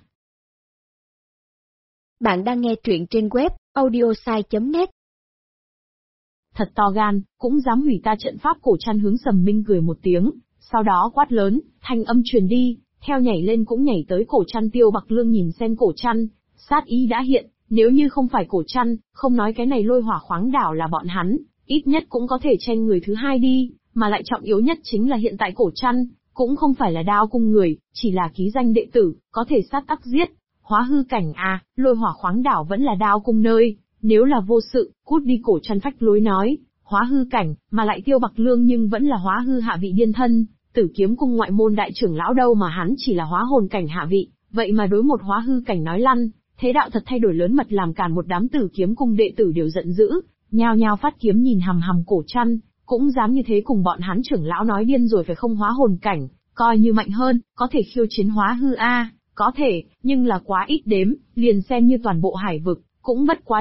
[SPEAKER 2] Bạn đang nghe truyện trên web audiosai.net.
[SPEAKER 1] Thật to gan, cũng dám hủy ta trận pháp. Cổ Trăn hướng Sầm Minh cười một tiếng, sau đó quát lớn, thanh âm truyền đi, theo nhảy lên cũng nhảy tới Cổ Trăn. Tiêu Bạc Lương nhìn xem Cổ Trăn, sát ý đã hiện, nếu như không phải Cổ Trăn, không nói cái này Lôi Hỏa Khoáng Đảo là bọn hắn, ít nhất cũng có thể tranh người thứ hai đi, mà lại trọng yếu nhất chính là hiện tại Cổ Trăn cũng không phải là Đao Cung người, chỉ là ký danh đệ tử, có thể sát tắc giết. Hóa hư cảnh Lôi Hỏa Khoáng Đảo vẫn là Đao Cung nơi, nếu là vô sự, cút đi. Cổ Trăn phách lối nói, hóa hư cảnh, mà lại Tiêu Bạc Lương nhưng vẫn là hóa hư hạ vị điên thân, Tử Kiếm Cung ngoại môn đại trưởng lão đâu mà hắn chỉ là hóa hồn cảnh hạ vị, vậy mà đối một hóa hư cảnh nói lăn, thế đạo thật thay đổi lớn mật. Làm cản một đám Tử Kiếm Cung đệ tử đều giận dữ, nhao nhao phát kiếm nhìn hằm hằm Cổ Trăn, cũng dám như thế cùng bọn hắn trưởng lão nói điên rồi phải không? Hóa hồn cảnh, coi như mạnh hơn, có thể khiêu chiến hóa hư có thể, nhưng là quá ít đếm, liền xem như toàn bộ hải vực, cũng bất quá